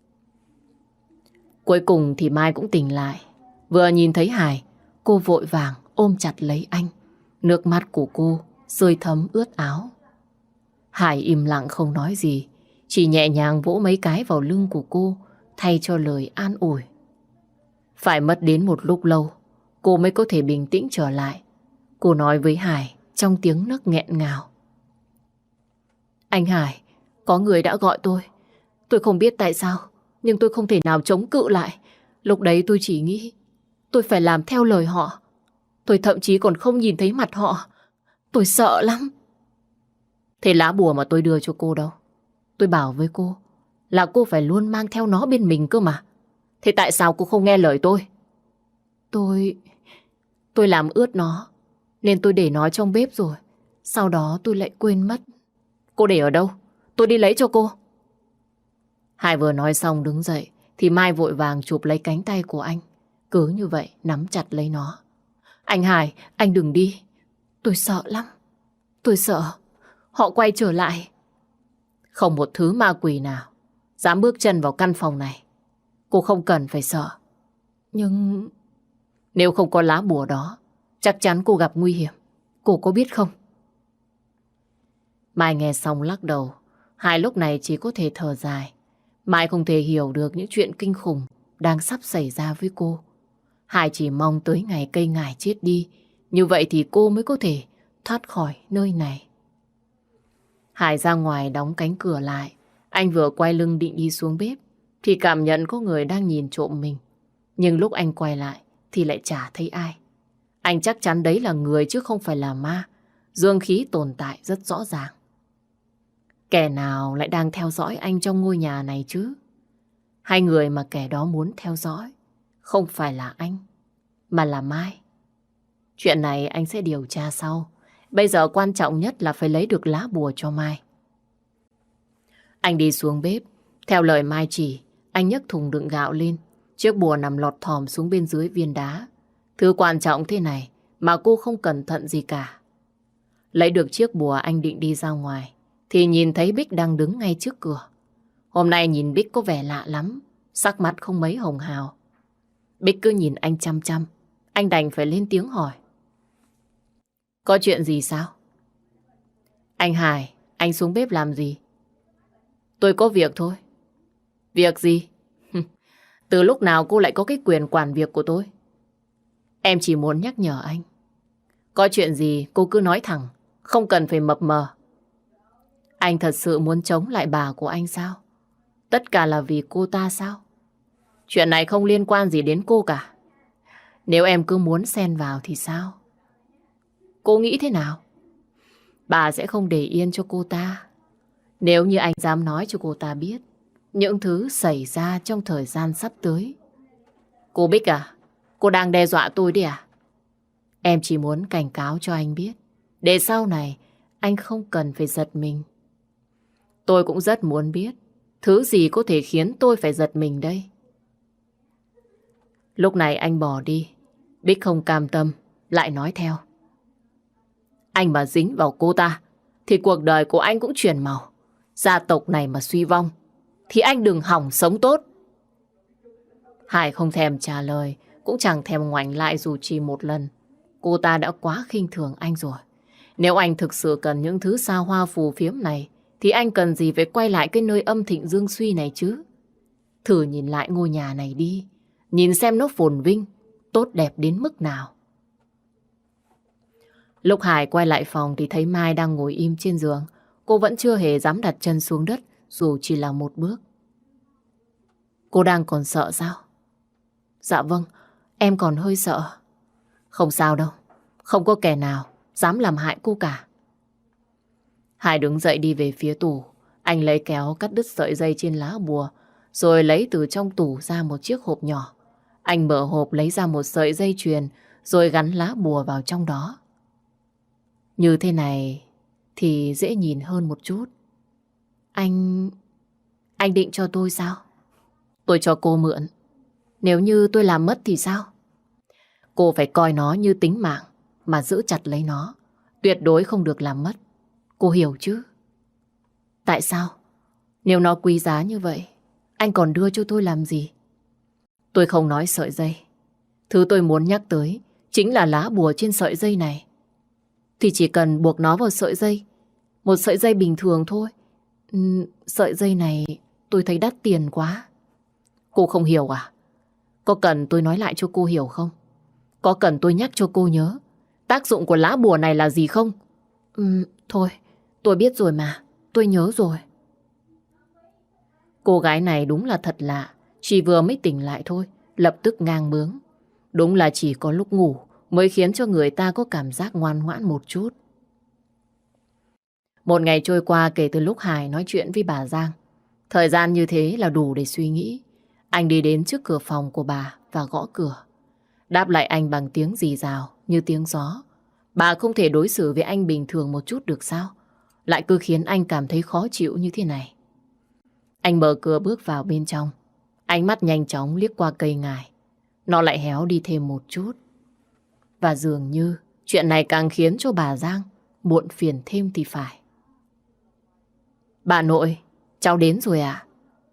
Cuối cùng thì Mai cũng tỉnh lại. Vừa nhìn thấy Hải, cô vội vàng ôm chặt lấy anh. Nước mắt của cô rơi thấm ướt áo. Hải im lặng không nói gì, chỉ nhẹ nhàng vỗ mấy cái vào lưng của cô thay cho lời an ủi. Phải mất đến một lúc lâu cô mới có thể bình tĩnh trở lại. Cô nói với Hải trong tiếng nấc nghẹn ngào. Anh Hải, có người đã gọi tôi. Tôi không biết tại sao, nhưng tôi không thể nào chống cự lại. Lúc đấy tôi chỉ nghĩ tôi phải làm theo lời họ. Tôi thậm chí còn không nhìn thấy mặt họ. Tôi sợ lắm. Thế lá bùa mà tôi đưa cho cô đâu? Tôi bảo với cô là cô phải luôn mang theo nó bên mình cơ mà. Thế tại sao cô không nghe lời tôi? Tôi làm ướt nó, nên tôi để nó trong bếp rồi. Sau đó tôi lại quên mất. Cô để ở đâu? Tôi đi lấy cho cô. Hải vừa nói xong đứng dậy thì Mai vội vàng chụp lấy cánh tay của anh. Cứ như vậy nắm chặt lấy nó. Anh Hải, anh đừng đi. Tôi sợ lắm. Tôi sợ họ quay trở lại. Không một thứ ma quỷ nào dám bước chân vào căn phòng này. Cô không cần phải sợ. Nhưng nếu không có lá bùa đó, chắc chắn cô gặp nguy hiểm. Cô có biết không? Mai nghe xong lắc đầu. Hải lúc này chỉ có thể thở dài. Mai không thể hiểu được những chuyện kinh khủng đang sắp xảy ra với cô. Hải chỉ mong tới ngày cây ngải chết đi. Như vậy thì cô mới có thể thoát khỏi nơi này. Hải ra ngoài đóng cánh cửa lại. Anh vừa quay lưng định đi xuống bếp thì cảm nhận có người đang nhìn trộm mình. Nhưng lúc anh quay lại thì lại chả thấy ai. Anh chắc chắn đấy là người chứ không phải là ma. Dương khí tồn tại rất rõ ràng. Kẻ nào lại đang theo dõi anh trong ngôi nhà này chứ? Hai người mà kẻ đó muốn theo dõi không phải là anh, mà là Mai. Chuyện này anh sẽ điều tra sau. Bây giờ quan trọng nhất là phải lấy được lá bùa cho Mai. Anh đi xuống bếp. Theo lời Mai chỉ, anh nhấc thùng đựng gạo lên. Chiếc bùa nằm lọt thỏm xuống bên dưới viên đá. Thứ quan trọng thế này mà cô không cẩn thận gì cả. Lấy được chiếc bùa anh định đi ra ngoài thì nhìn thấy Bích đang đứng ngay trước cửa. Hôm nay nhìn Bích có vẻ lạ lắm, sắc mặt không mấy hồng hào. Bích cứ nhìn anh chăm chăm. Anh đành phải lên tiếng hỏi. Có chuyện gì sao? Anh Hải, anh xuống bếp làm gì? Tôi có việc thôi. Việc gì? Từ lúc nào cô lại có cái quyền quản việc của tôi? Em chỉ muốn nhắc nhở anh. Có chuyện gì cô cứ nói thẳng, không cần phải mập mờ. Anh thật sự muốn chống lại bà của anh sao? Tất cả là vì cô ta sao? Chuyện này không liên quan gì đến cô cả. Nếu em cứ muốn xen vào thì sao? Cô nghĩ thế nào? Bà sẽ không để yên cho cô ta. Nếu như anh dám nói cho cô ta biết những thứ xảy ra trong thời gian sắp tới. Cô Bích à, cô đang đe dọa tôi đi à? Em chỉ muốn cảnh cáo cho anh biết, để sau này anh không cần phải giật mình. Tôi cũng rất muốn biết thứ gì có thể khiến tôi phải giật mình đây. Lúc này anh bỏ đi, Bích không cam tâm, lại nói theo. Anh mà dính vào cô ta, thì cuộc đời của anh cũng chuyển màu. Gia tộc này mà suy vong, thì anh đừng hỏng sống tốt. Hải không thèm trả lời, cũng chẳng thèm ngoảnh lại dù chỉ một lần. Cô ta đã quá khinh thường anh rồi. Nếu anh thực sự cần những thứ xa hoa phù phiếm này, thì anh cần gì phải quay lại cái nơi âm thịnh dương suy này chứ? Thử nhìn lại ngôi nhà này đi, nhìn xem nó phồn vinh, tốt đẹp đến mức nào. Lúc Hải quay lại phòng thì thấy Mai đang ngồi im trên giường. Cô vẫn chưa hề dám đặt chân xuống đất, dù chỉ là một bước. Cô đang còn sợ sao? Dạ vâng, em còn hơi sợ. Không sao đâu, không có kẻ nào dám làm hại cô cả. Hải đứng dậy đi về phía tủ. Anh lấy kéo cắt đứt sợi dây trên lá bùa, rồi lấy từ trong tủ ra một chiếc hộp nhỏ. Anh mở hộp lấy ra một sợi dây chuyền, rồi gắn lá bùa vào trong đó. Như thế này thì dễ nhìn hơn một chút. Anh định cho tôi sao? Tôi cho cô mượn. Nếu như tôi làm mất thì sao? Cô phải coi nó như tính mạng mà giữ chặt lấy nó. Tuyệt đối không được làm mất. Cô hiểu chứ? Tại sao? Nếu nó quý giá như vậy, anh còn đưa cho tôi làm gì? Tôi không nói sợi dây. Thứ tôi muốn nhắc tới chính là lá bùa trên sợi dây này. Thì chỉ cần buộc nó vào sợi dây, một sợi dây bình thường thôi. Sợi dây này tôi thấy đắt tiền quá. Cô không hiểu à? Có cần tôi nói lại cho cô hiểu không? Có cần tôi nhắc cho cô nhớ tác dụng của lá bùa này là gì không? Thôi, tôi biết rồi mà. Tôi nhớ rồi. Cô gái này đúng là thật lạ. Chỉ vừa mới tỉnh lại thôi, lập tức ngang bướng. Đúng là chỉ có lúc ngủ mới khiến cho người ta có cảm giác ngoan ngoãn một chút. Một ngày trôi qua kể từ lúc Hải nói chuyện với bà Giang. Thời gian như thế là đủ để suy nghĩ. Anh đi đến trước cửa phòng của bà và gõ cửa. Đáp lại anh bằng tiếng rì rào như tiếng gió. Bà không thể đối xử với anh bình thường một chút được sao? Lại cứ khiến anh cảm thấy khó chịu như thế này. Anh mở cửa bước vào bên trong. Ánh mắt nhanh chóng liếc qua cây ngải. Nó lại héo đi thêm một chút. Và dường như chuyện này càng khiến cho bà Giang muộn phiền thêm thì phải. Bà nội, cháu đến rồi à?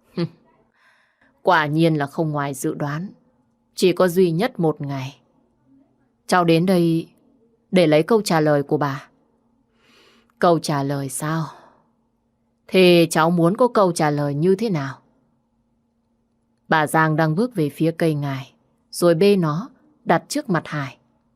Quả nhiên là không ngoài dự đoán. Chỉ có duy nhất một ngày. Cháu đến đây để lấy câu trả lời của bà. Câu trả lời sao? Thì cháu muốn có câu trả lời như thế nào? Bà Giang đang bước về phía cây ngải, rồi bê nó đặt trước mặt Hải.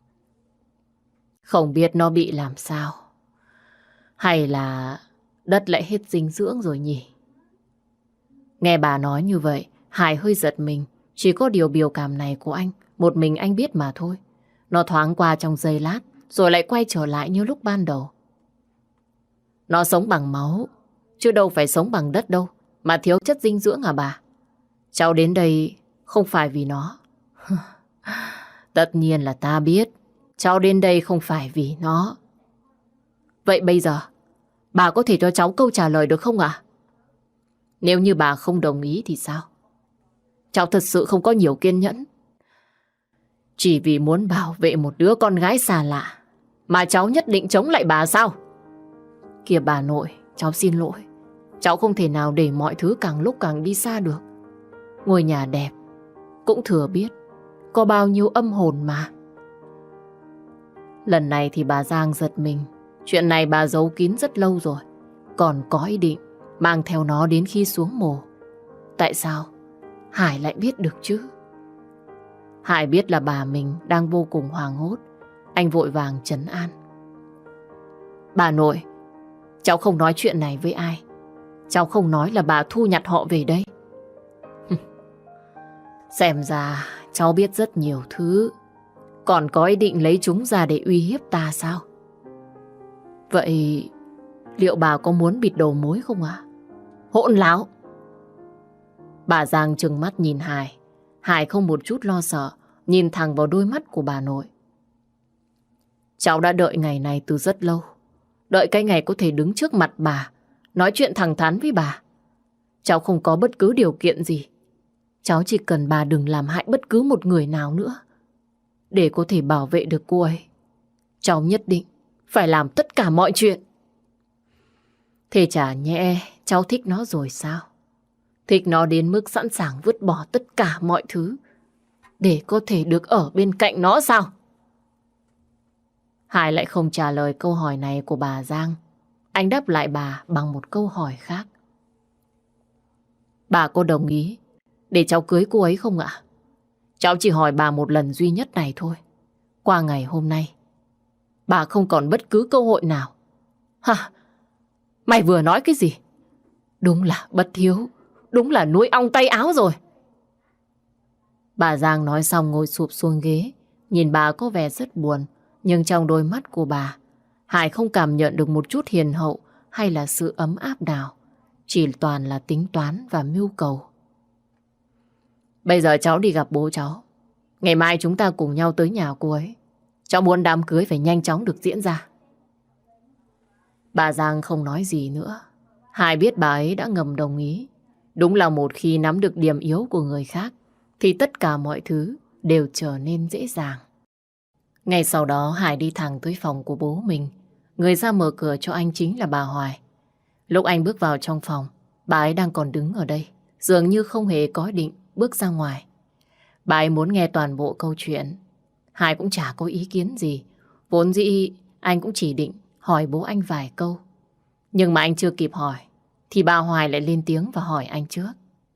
Không biết nó bị làm sao? Hay là đất lại hết dinh dưỡng rồi nhỉ? Nghe bà nói như vậy, Hải hơi giật mình. Chỉ có điều biểu cảm này của anh, một mình anh biết mà thôi. Nó thoáng qua trong giây lát, rồi lại quay trở lại như lúc ban đầu. Nó sống bằng máu, chứ đâu phải sống bằng đất đâu, mà thiếu chất dinh dưỡng à bà? Cháu đến đây không phải vì nó. Tất nhiên là ta biết, cháu đến đây không phải vì nó. Vậy bây giờ, bà có thể cho cháu câu trả lời được không ạ? Nếu như bà không đồng ý thì sao? Cháu thật sự không có nhiều kiên nhẫn. Chỉ vì muốn bảo vệ một đứa con gái xa lạ mà cháu nhất định chống lại bà sao? Kìa bà nội, cháu xin lỗi. Cháu không thể nào để mọi thứ càng lúc càng đi xa được. Ngôi nhà đẹp, cũng thừa biết có bao nhiêu âm hồn mà. Lần này thì bà Giang giật mình. Chuyện này bà giấu kín rất lâu rồi, còn có ý định mang theo nó đến khi xuống mồ. Tại sao Hải lại biết được chứ? Hải biết là bà mình đang vô cùng hoảng hốt. Anh vội vàng trấn an. Bà nội, cháu không nói chuyện này với ai. Cháu không nói là bà thu nhặt họ về đây. Xem ra cháu biết rất nhiều thứ, còn có ý định lấy chúng ra để uy hiếp ta sao? Vậy liệu bà có muốn bịt đầu mối không ạ? Hỗn láo! Bà Giang trừng mắt nhìn Hải. Hải không một chút lo sợ, nhìn thẳng vào đôi mắt của bà nội. Cháu đã đợi ngày này từ rất lâu. Đợi cái ngày có thể đứng trước mặt bà, nói chuyện thẳng thắn với bà. Cháu không có bất cứ điều kiện gì. Cháu chỉ cần bà đừng làm hại bất cứ một người nào nữa. Để có thể bảo vệ được cô ấy, cháu nhất định phải làm tất cả mọi chuyện. Thế chả nhẽ cháu thích nó rồi sao? Thích nó đến mức sẵn sàng vứt bỏ tất cả mọi thứ để có thể được ở bên cạnh nó sao? Hải lại không trả lời câu hỏi này của bà Giang. Anh đáp lại bà bằng một câu hỏi khác. Bà có đồng ý để cháu cưới cô ấy không ạ? Cháu chỉ hỏi bà một lần duy nhất này thôi. Qua ngày hôm nay, bà không còn bất cứ cơ hội nào. Hả? Mày vừa nói cái gì? Đúng là bất hiếu, đúng là nuôi ong tay áo rồi. Bà Giang nói xong ngồi sụp xuống ghế, nhìn bà có vẻ rất buồn, nhưng trong đôi mắt của bà, Hải không cảm nhận được một chút hiền hậu hay là sự ấm áp nào, chỉ toàn là tính toán và mưu cầu. Bây giờ cháu đi gặp bố cháu. Ngày mai chúng ta cùng nhau tới nhà cô ấy. Cháu muốn đám cưới phải nhanh chóng được diễn ra. Bà Giang không nói gì nữa. Hải biết bà ấy đã ngầm đồng ý. Đúng là một khi nắm được điểm yếu của người khác thì tất cả mọi thứ đều trở nên dễ dàng. Ngay sau đó Hải đi thẳng tới phòng của bố mình. Người ra mở cửa cho anh chính là bà Hoài. Lúc anh bước vào trong phòng, bà ấy đang còn đứng ở đây, dường như không hề có ý định bước ra ngoài. Bà ấy muốn nghe toàn bộ câu chuyện. Hải cũng chả có ý kiến gì. Vốn dĩ anh cũng chỉ định hỏi bố anh vài câu. Nhưng mà anh chưa kịp hỏi thì bà Hoài lại lên tiếng và hỏi anh trước.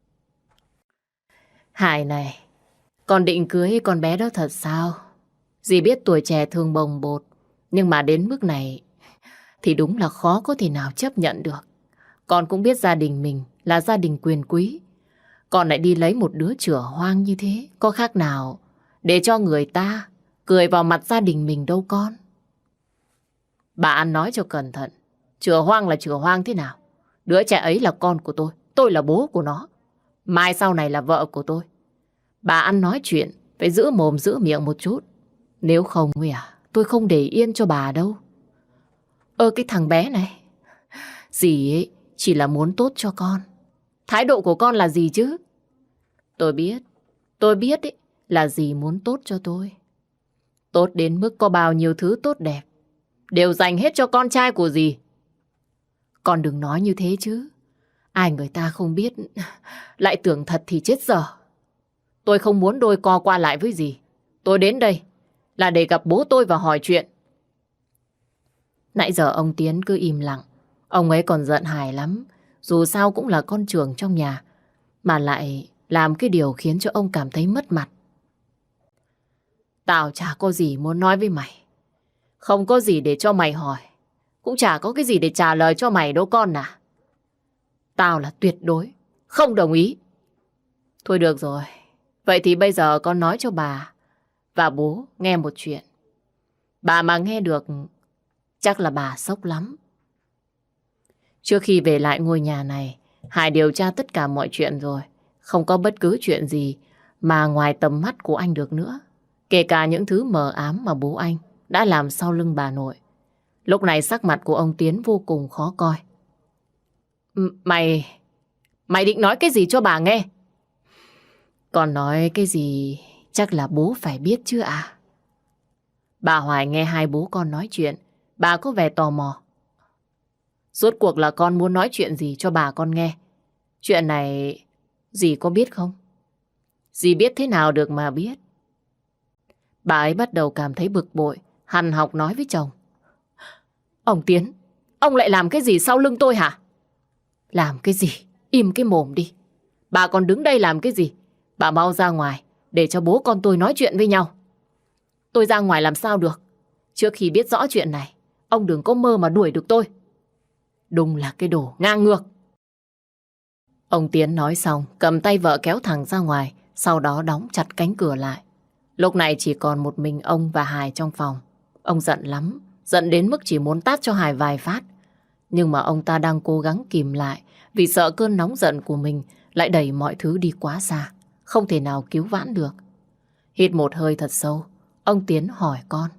Hải này, con định cưới con bé đó thật sao? Dì biết tuổi trẻ thường bồng bột, nhưng mà đến mức này thì đúng là khó có thể nào chấp nhận được. Con cũng biết gia đình mình là gia đình quyền quý. Con lại đi lấy một đứa chửa hoang như thế, có khác nào để cho người ta cười vào mặt gia đình mình đâu con. Bà ăn nói cho cẩn thận. Chửa hoang là chửa hoang thế nào? Đứa trẻ ấy là con của tôi là bố của nó. Mai sau này là vợ của tôi. Bà ăn nói chuyện phải giữ mồm giữ miệng một chút. Nếu không tôi không để yên cho bà đâu. Cái thằng bé này, dì ấy chỉ là muốn tốt cho con. Thái độ của con là gì chứ? Tôi biết ấy, là dì muốn tốt cho tôi. Tốt đến mức có bao nhiêu thứ tốt đẹp đều dành hết cho con trai của dì. Con đừng nói như thế chứ. Ai người ta không biết lại tưởng thật thì chết dở. Tôi không muốn đôi co qua lại với dì. Tôi đến đây là để gặp bố tôi và hỏi chuyện. Nãy giờ ông Tiến cứ im lặng. Ông ấy còn giận Hải lắm. Dù sao cũng là con trưởng trong nhà, mà lại làm cái điều khiến cho ông cảm thấy mất mặt. Tao chả có gì muốn nói với mày. Không có gì để cho mày hỏi. Cũng chả có cái gì để trả lời cho mày đâu con à. Tao là tuyệt đối không đồng ý. Thôi được rồi. Vậy thì bây giờ con nói cho bà và bố nghe một chuyện. Bà mà nghe được chắc là bà sốc lắm. Trước khi về lại ngôi nhà này, Hải điều tra tất cả mọi chuyện rồi. Không có bất cứ chuyện gì mà ngoài tầm mắt của anh được nữa. Kể cả những thứ mờ ám mà bố anh đã làm sau lưng bà nội. Lúc này sắc mặt của ông Tiến vô cùng khó coi. Mày định nói cái gì cho bà nghe? Còn nói cái gì chắc là bố phải biết chứ à? Bà Hoài nghe hai bố con nói chuyện, bà có vẻ tò mò. Rốt cuộc là con muốn nói chuyện gì cho bà con nghe? Chuyện này dì có biết không? Dì biết thế nào được mà biết. Bà ấy bắt đầu cảm thấy bực bội, hằn học nói với chồng. Ông Tiến, ông lại làm cái gì sau lưng tôi hả? Làm cái gì? Im cái mồm đi. Bà còn đứng đây làm cái gì? Bà mau ra ngoài để cho bố con tôi nói chuyện với nhau. Tôi ra ngoài làm sao được? Trước khi biết rõ chuyện này, ông đừng có mơ mà đuổi được tôi. Đúng là cái đồ ngang ngược. Ông Tiến nói xong, cầm tay vợ kéo thẳng ra ngoài, sau đó đóng chặt cánh cửa lại. Lúc này chỉ còn một mình ông và Hải trong phòng. Ông giận lắm, giận đến mức chỉ muốn tát cho Hải vài phát. Nhưng mà ông ta đang cố gắng kìm lại, vì sợ cơn nóng giận của mình lại đẩy mọi thứ đi quá xa, không thể nào cứu vãn được. Hít một hơi thật sâu, ông Tiến hỏi con.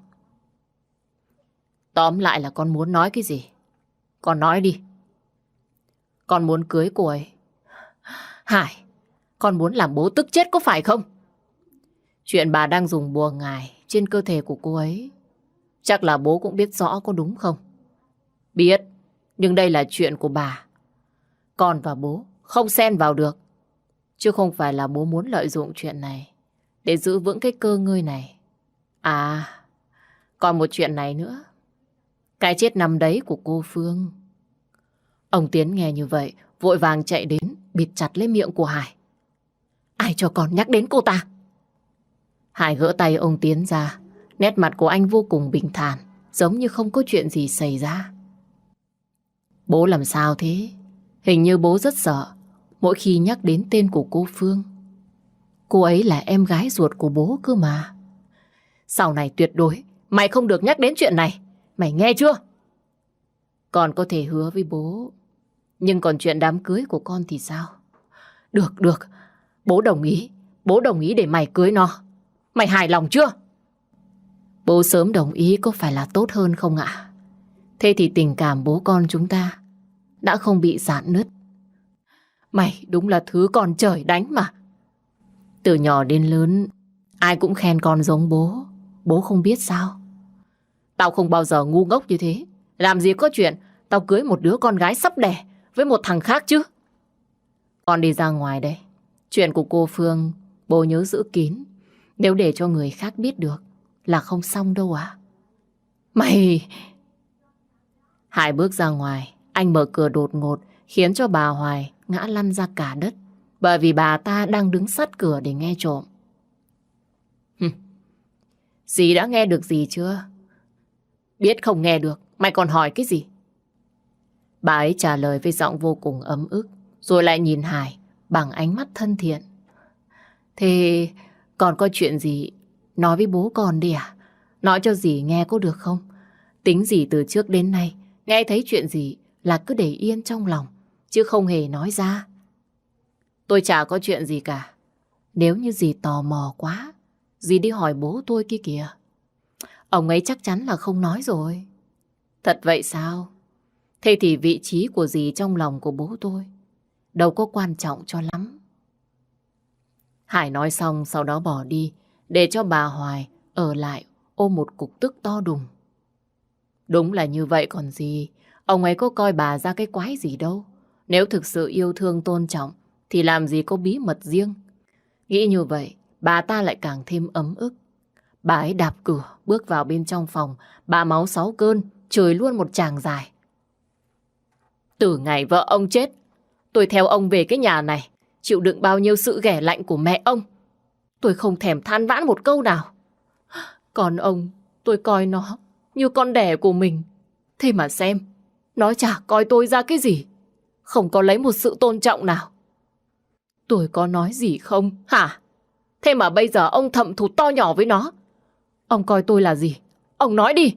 Tóm lại là con muốn nói cái gì? Con nói đi. Con muốn cưới cô ấy. Hải, con muốn làm bố tức chết có phải không? Chuyện bà đang dùng bùa ngải trên cơ thể của cô ấy, chắc là bố cũng biết rõ có đúng không? Biết, nhưng đây là chuyện của bà. Con và bố không xen vào được. Chứ không phải là bố muốn lợi dụng chuyện này để giữ vững cái cơ ngơi này. À, còn một chuyện này nữa. Cái chết nằm đấy của cô Phương. Ông Tiến nghe như vậy, vội vàng chạy đến, bịt chặt lấy miệng của Hải. Ai cho con nhắc đến cô ta? Hải gỡ tay ông Tiến ra. Nét mặt của anh vô cùng bình thản, giống như không có chuyện gì xảy ra. Bố làm sao thế? Hình như bố rất sợ mỗi khi nhắc đến tên của cô Phương. Cô ấy là em gái ruột của bố cơ mà. Sau này tuyệt đối mày không được nhắc đến chuyện này. Mày nghe chưa? Con có thể hứa với bố. Nhưng còn chuyện đám cưới của con thì sao? Được, được. Bố đồng ý. Bố đồng ý để mày cưới nó. Mày hài lòng chưa? Bố sớm đồng ý có phải là tốt hơn không ạ? Thế thì tình cảm bố con chúng ta đã không bị rạn nứt. Mày đúng là thứ con trời đánh mà. Từ nhỏ đến lớn, ai cũng khen con giống bố. Bố không biết sao? Tao không bao giờ ngu ngốc như thế. Làm gì có chuyện tao cưới một đứa con gái sắp đẻ với một thằng khác chứ. Con đi ra ngoài đây. Chuyện của cô Phương bố nhớ giữ kín. Nếu để cho người khác biết được là không xong đâu à. Mày... Hải bước ra ngoài. Anh mở cửa đột ngột khiến cho bà Hoài ngã lăn ra cả đất. Bởi vì bà ta đang đứng sát cửa để nghe trộm. Dì đã nghe được gì chưa? Biết không nghe được, mày còn hỏi cái gì? Bà ấy trả lời với giọng vô cùng ấm ức, rồi lại nhìn Hải bằng ánh mắt thân thiện. Thế còn có chuyện gì nói với bố con đi à? Nói cho dì nghe có được không? Tính dì từ trước đến nay, nghe thấy chuyện gì là cứ để yên trong lòng, chứ không hề nói ra. Tôi chả có chuyện gì cả. Nếu như dì tò mò quá, dì đi hỏi bố tôi kia kìa. Ông ấy chắc chắn là không nói rồi. Thật vậy sao? Thế thì vị trí của dì trong lòng của bố tôi đâu có quan trọng cho lắm. Hải nói xong sau đó bỏ đi, để cho bà Hoài ở lại ôm một cục tức to đùng. Đúng là như vậy còn gì. Ông ấy có coi bà ra cái quái gì đâu. Nếu thực sự yêu thương tôn trọng thì làm gì có bí mật riêng. Nghĩ như vậy, bà ta lại càng thêm ấm ức. Bà ấy đạp cửa, bước vào bên trong phòng, bà máu sáu cơn, chửi luôn một tràng dài. Từ ngày vợ ông chết, tôi theo ông về cái nhà này, chịu đựng bao nhiêu sự ghẻ lạnh của mẹ ông. Tôi không thèm than vãn một câu nào. Còn ông, tôi coi nó như con đẻ của mình. Thế mà xem, nó chả coi tôi ra cái gì. Không có lấy một sự tôn trọng nào. Tôi có nói gì không, hả? Thế mà bây giờ ông thậm thụt to nhỏ với nó. Ông coi tôi là gì? Ông nói đi.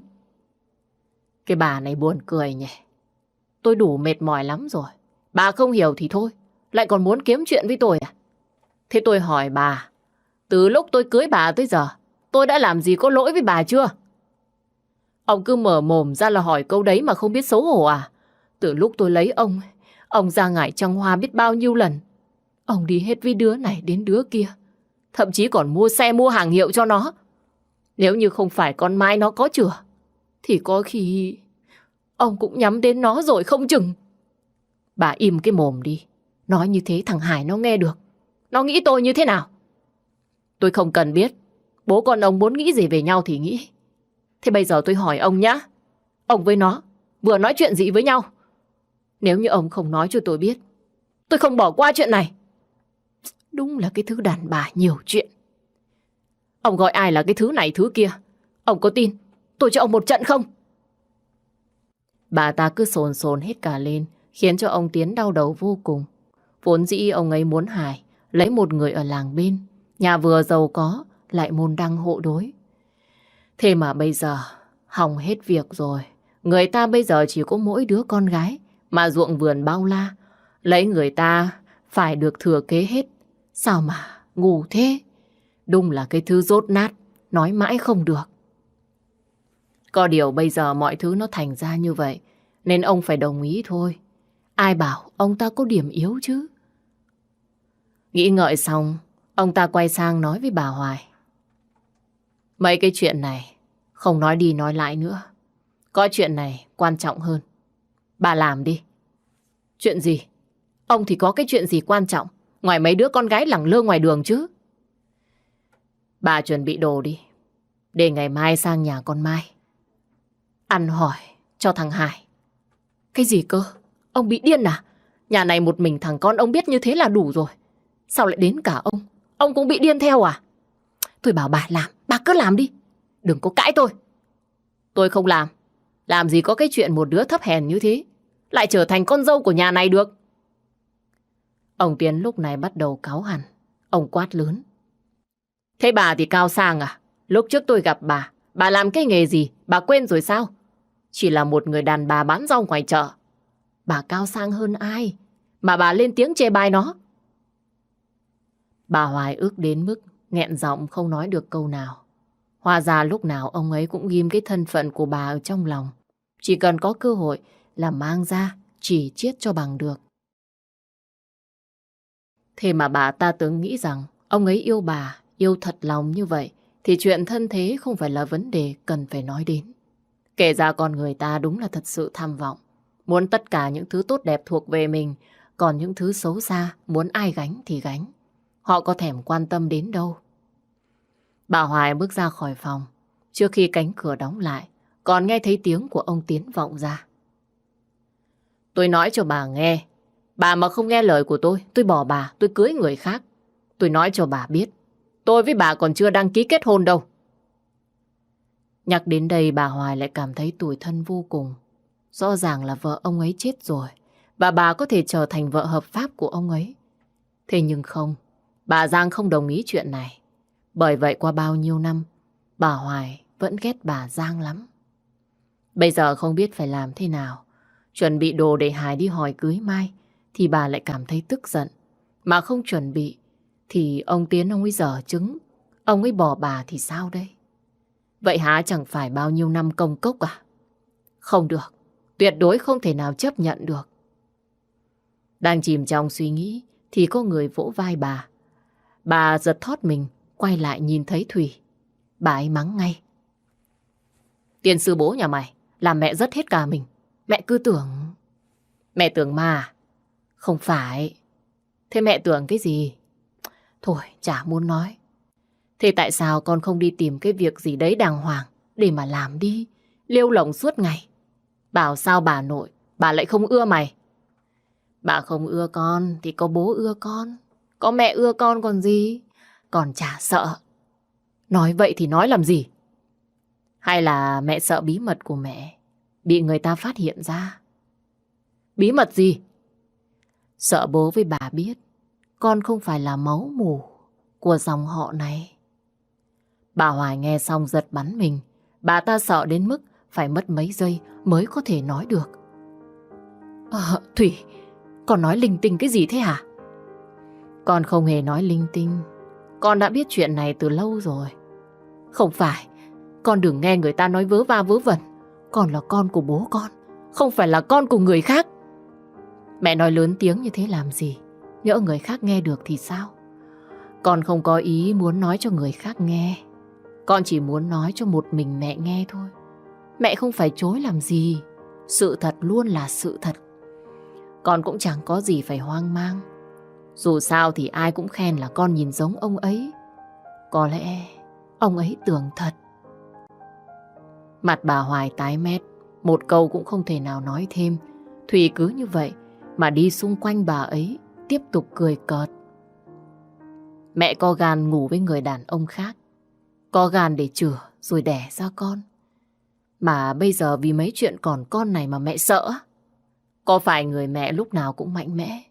Cái bà này buồn cười nhỉ. Tôi đủ mệt mỏi lắm rồi. Bà không hiểu thì thôi, lại còn muốn kiếm chuyện với tôi à? Thế tôi hỏi bà, từ lúc tôi cưới bà tới giờ, tôi đã làm gì có lỗi với bà chưa? Ông cứ mở mồm ra là hỏi câu đấy mà không biết xấu hổ à? Từ lúc tôi lấy ông ra ngải trăng hoa biết bao nhiêu lần. Ông đi hết với đứa này đến đứa kia. Thậm chí còn mua xe mua hàng hiệu cho nó. Nếu như không phải con Mai nó có chửa, thì có khi ông cũng nhắm đến nó rồi không chừng. Bà im cái mồm đi. Nói như thế thằng Hải nó nghe được. Nó nghĩ tôi như thế nào? Tôi không cần biết. Bố con ông muốn nghĩ gì về nhau thì nghĩ. Thế bây giờ tôi hỏi ông nhá. Ông với nó vừa nói chuyện gì với nhau? Nếu như ông không nói cho tôi biết, tôi không bỏ qua chuyện này. Đúng là cái thứ đàn bà nhiều chuyện. Ông gọi ai là cái thứ này thứ kia? Ông có tin tôi cho ông một trận không? Bà ta cứ sồn sồn hết cả lên, khiến cho ông Tiến đau đầu vô cùng. Vốn dĩ ông ấy muốn Hải lấy một người ở làng bên, nhà vừa giàu có, lại môn đăng hộ đối. Thế mà bây giờ hỏng hết việc rồi. Người ta bây giờ chỉ có mỗi đứa con gái, mà ruộng vườn bao la. Lấy người ta phải được thừa kế hết. Sao mà ngu thế? Đúng là cái thứ dốt nát, nói mãi không được. Có điều bây giờ mọi thứ nó thành ra như vậy, nên ông phải đồng ý thôi. Ai bảo ông ta có điểm yếu chứ? Nghĩ ngợi xong, ông ta quay sang nói với bà Hoài. Mấy cái chuyện này, không nói đi nói lại nữa. Có chuyện này quan trọng hơn. Bà làm đi. Chuyện gì? Ông thì có cái chuyện gì quan trọng, ngoài mấy đứa con gái lẳng lơ ngoài đường chứ? Bà chuẩn bị đồ đi, để ngày mai sang nhà con Mai ăn hỏi cho thằng Hải. Cái gì cơ? Ông bị điên à? Nhà này một mình thằng con ông biết như thế là đủ rồi. Sao lại đến cả ông? Ông cũng bị điên theo à? Tôi bảo bà làm, bà cứ làm đi. Đừng có cãi tôi. Tôi không làm. Làm gì có cái chuyện một đứa thấp hèn như thế lại trở thành con dâu của nhà này được. Ông Tiến lúc này bắt đầu cáu hẳn. Ông quát lớn. Thế bà thì cao sang à? Lúc trước tôi gặp bà làm cái nghề gì? Bà quên rồi sao? Chỉ là một người đàn bà bán rau ngoài chợ. Bà cao sang hơn ai mà bà lên tiếng chê bai nó? Bà Hoài ức đến mức nghẹn giọng không nói được câu nào. Hóa ra lúc nào ông ấy cũng ghim cái thân phận của bà ở trong lòng. Chỉ cần có cơ hội là mang ra chỉ chiết cho bằng được. Thế mà bà ta tưởng nghĩ rằng ông ấy yêu bà, yêu thật lòng như vậy, thì chuyện thân thế không phải là vấn đề cần phải nói đến. Kể ra con người ta đúng là thật sự tham vọng. Muốn tất cả những thứ tốt đẹp thuộc về mình, còn những thứ xấu xa muốn ai gánh thì gánh. Họ có thèm quan tâm đến đâu. Bà Hoài bước ra khỏi phòng. Trước khi cánh cửa đóng lại, còn nghe thấy tiếng của ông Tiến vọng ra. Tôi nói cho bà nghe, bà mà không nghe lời của tôi bỏ bà, tôi cưới người khác. Tôi nói cho bà biết, tôi với bà còn chưa đăng ký kết hôn đâu. Nhắc đến đây bà Hoài lại cảm thấy tủi thân vô cùng. Rõ ràng là vợ ông ấy chết rồi, và bà có thể trở thành vợ hợp pháp của ông ấy. Thế nhưng không, bà Giang không đồng ý chuyện này. Bởi vậy qua bao nhiêu năm, bà Hoài vẫn ghét bà Giang lắm. Bây giờ không biết phải làm thế nào. Chuẩn bị đồ để Hải đi hỏi cưới Mai, thì bà lại cảm thấy tức giận. Mà không chuẩn bị, thì ông Tiến ông ấy dở trứng. Ông ấy bỏ bà thì sao đây? Vậy hả, chẳng phải bao nhiêu năm công cốc à? Không được, tuyệt đối không thể nào chấp nhận được. Đang chìm trong suy nghĩ, thì có người vỗ vai bà. Bà giật thót mình, quay lại nhìn thấy Thủy. Bà ấy mắng ngay. Tiên sư bố nhà mày, làm mẹ rất hết cả mình. Mẹ cứ tưởng... Mẹ tưởng ma à? Không phải. Thế mẹ tưởng cái gì? Thôi, chả muốn nói. Thế tại sao con không đi tìm cái việc gì đấy đàng hoàng để mà làm đi? Lêu lổng suốt ngày. Bảo sao bà nội, bà lại không ưa mày. Bà không ưa con thì có bố ưa con. Có mẹ ưa con còn gì. Còn chả sợ. Nói vậy thì nói làm gì? Hay là mẹ sợ bí mật của mẹ bị người ta phát hiện ra? Bí mật gì? Sợ bố với bà biết con không phải là máu mủ của dòng họ này. Bà Hoài nghe xong giật bắn mình. Bà ta sợ đến mức phải mất mấy giây mới có thể nói được. Thủy, con nói linh tinh cái gì thế hả? Con không hề nói linh tinh. Con đã biết chuyện này từ lâu rồi. Không phải, con đừng nghe người ta nói vớ va vớ vẩn. Con là con của bố con, không phải là con của người khác. Mẹ nói lớn tiếng như thế làm gì? Nhỡ người khác nghe được thì sao? Con không có ý muốn nói cho người khác nghe. Con chỉ muốn nói cho một mình mẹ nghe thôi. Mẹ không phải chối làm gì. Sự thật luôn là sự thật. Con cũng chẳng có gì phải hoang mang. Dù sao thì ai cũng khen là con nhìn giống ông ấy. Có lẽ ông ấy tưởng thật. Mặt bà Hoài tái mét, một câu cũng không thể nào nói thêm. Thủy cứ như vậy mà đi xung quanh bà ấy, tiếp tục cười cợt. Mẹ có gan ngủ với người đàn ông khác, có gan để chữa rồi đẻ ra con. Mà bây giờ vì mấy chuyện còn con này mà mẹ sợ? Có phải người mẹ lúc nào cũng mạnh mẽ?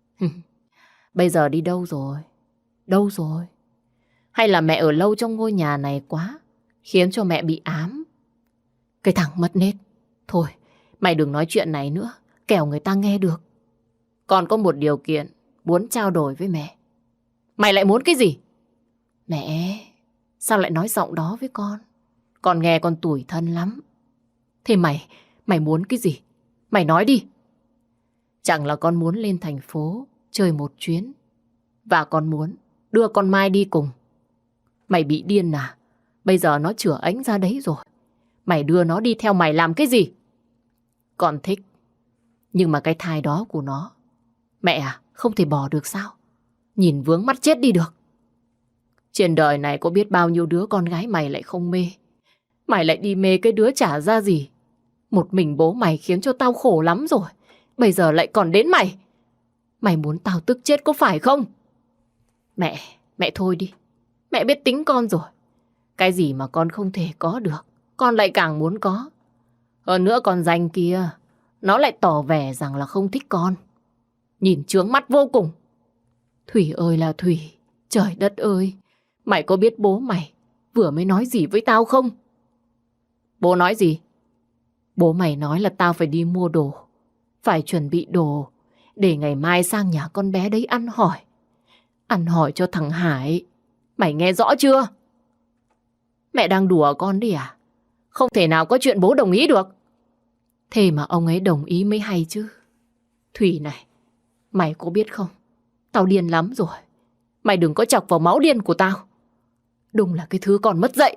Bây giờ đi đâu rồi? Đâu rồi? Hay là mẹ ở lâu trong ngôi nhà này quá, khiến cho mẹ bị ám? Cái thằng mất nết. Thôi, mày đừng nói chuyện này nữa, kẻo người ta nghe được. Con có một điều kiện, muốn trao đổi với mẹ. Mày lại muốn cái gì? Mẹ, sao lại nói giọng đó với con? Con nghe con tủi thân lắm. Thế mày muốn cái gì? Mày nói đi. Chẳng là con muốn lên thành phố chơi một chuyến. Và con muốn đưa con Mai đi cùng. Mày bị điên à? Bây giờ nó chửa ánh ra đấy rồi. Mày đưa nó đi theo mày làm cái gì? Con thích. Nhưng mà cái thai đó của nó, mẹ à, không thể bỏ được sao? Nhìn vướng mắt chết đi được. Trên đời này có biết bao nhiêu đứa con gái mày lại không mê. Mày lại đi mê cái đứa chả ra gì. Một mình bố mày khiến cho tao khổ lắm rồi. Bây giờ lại còn đến mày. Mày muốn tao tức chết có phải không? Mẹ thôi đi. Mẹ biết tính con rồi. Cái gì mà con không thể có được, con lại càng muốn có. Hơn nữa con danh kia, nó lại tỏ vẻ rằng là không thích con. Nhìn chướng mắt vô cùng. Thủy ơi là Thủy, trời đất ơi, mày có biết bố mày vừa mới nói gì với tao không? Bố nói gì? Bố mày nói là tao phải đi mua đồ, phải chuẩn bị đồ để ngày mai sang nhà con bé đấy ăn hỏi. Ăn hỏi cho thằng Hải. Mày nghe rõ chưa? Mẹ đang đùa con đi à? Không thể nào có chuyện bố đồng ý được. Thế mà ông ấy đồng ý mới hay chứ. Thủy này, mày có biết không? Tao điên lắm rồi. Mày đừng có chọc vào máu điên của tao. Đúng là cái thứ còn mất dạy.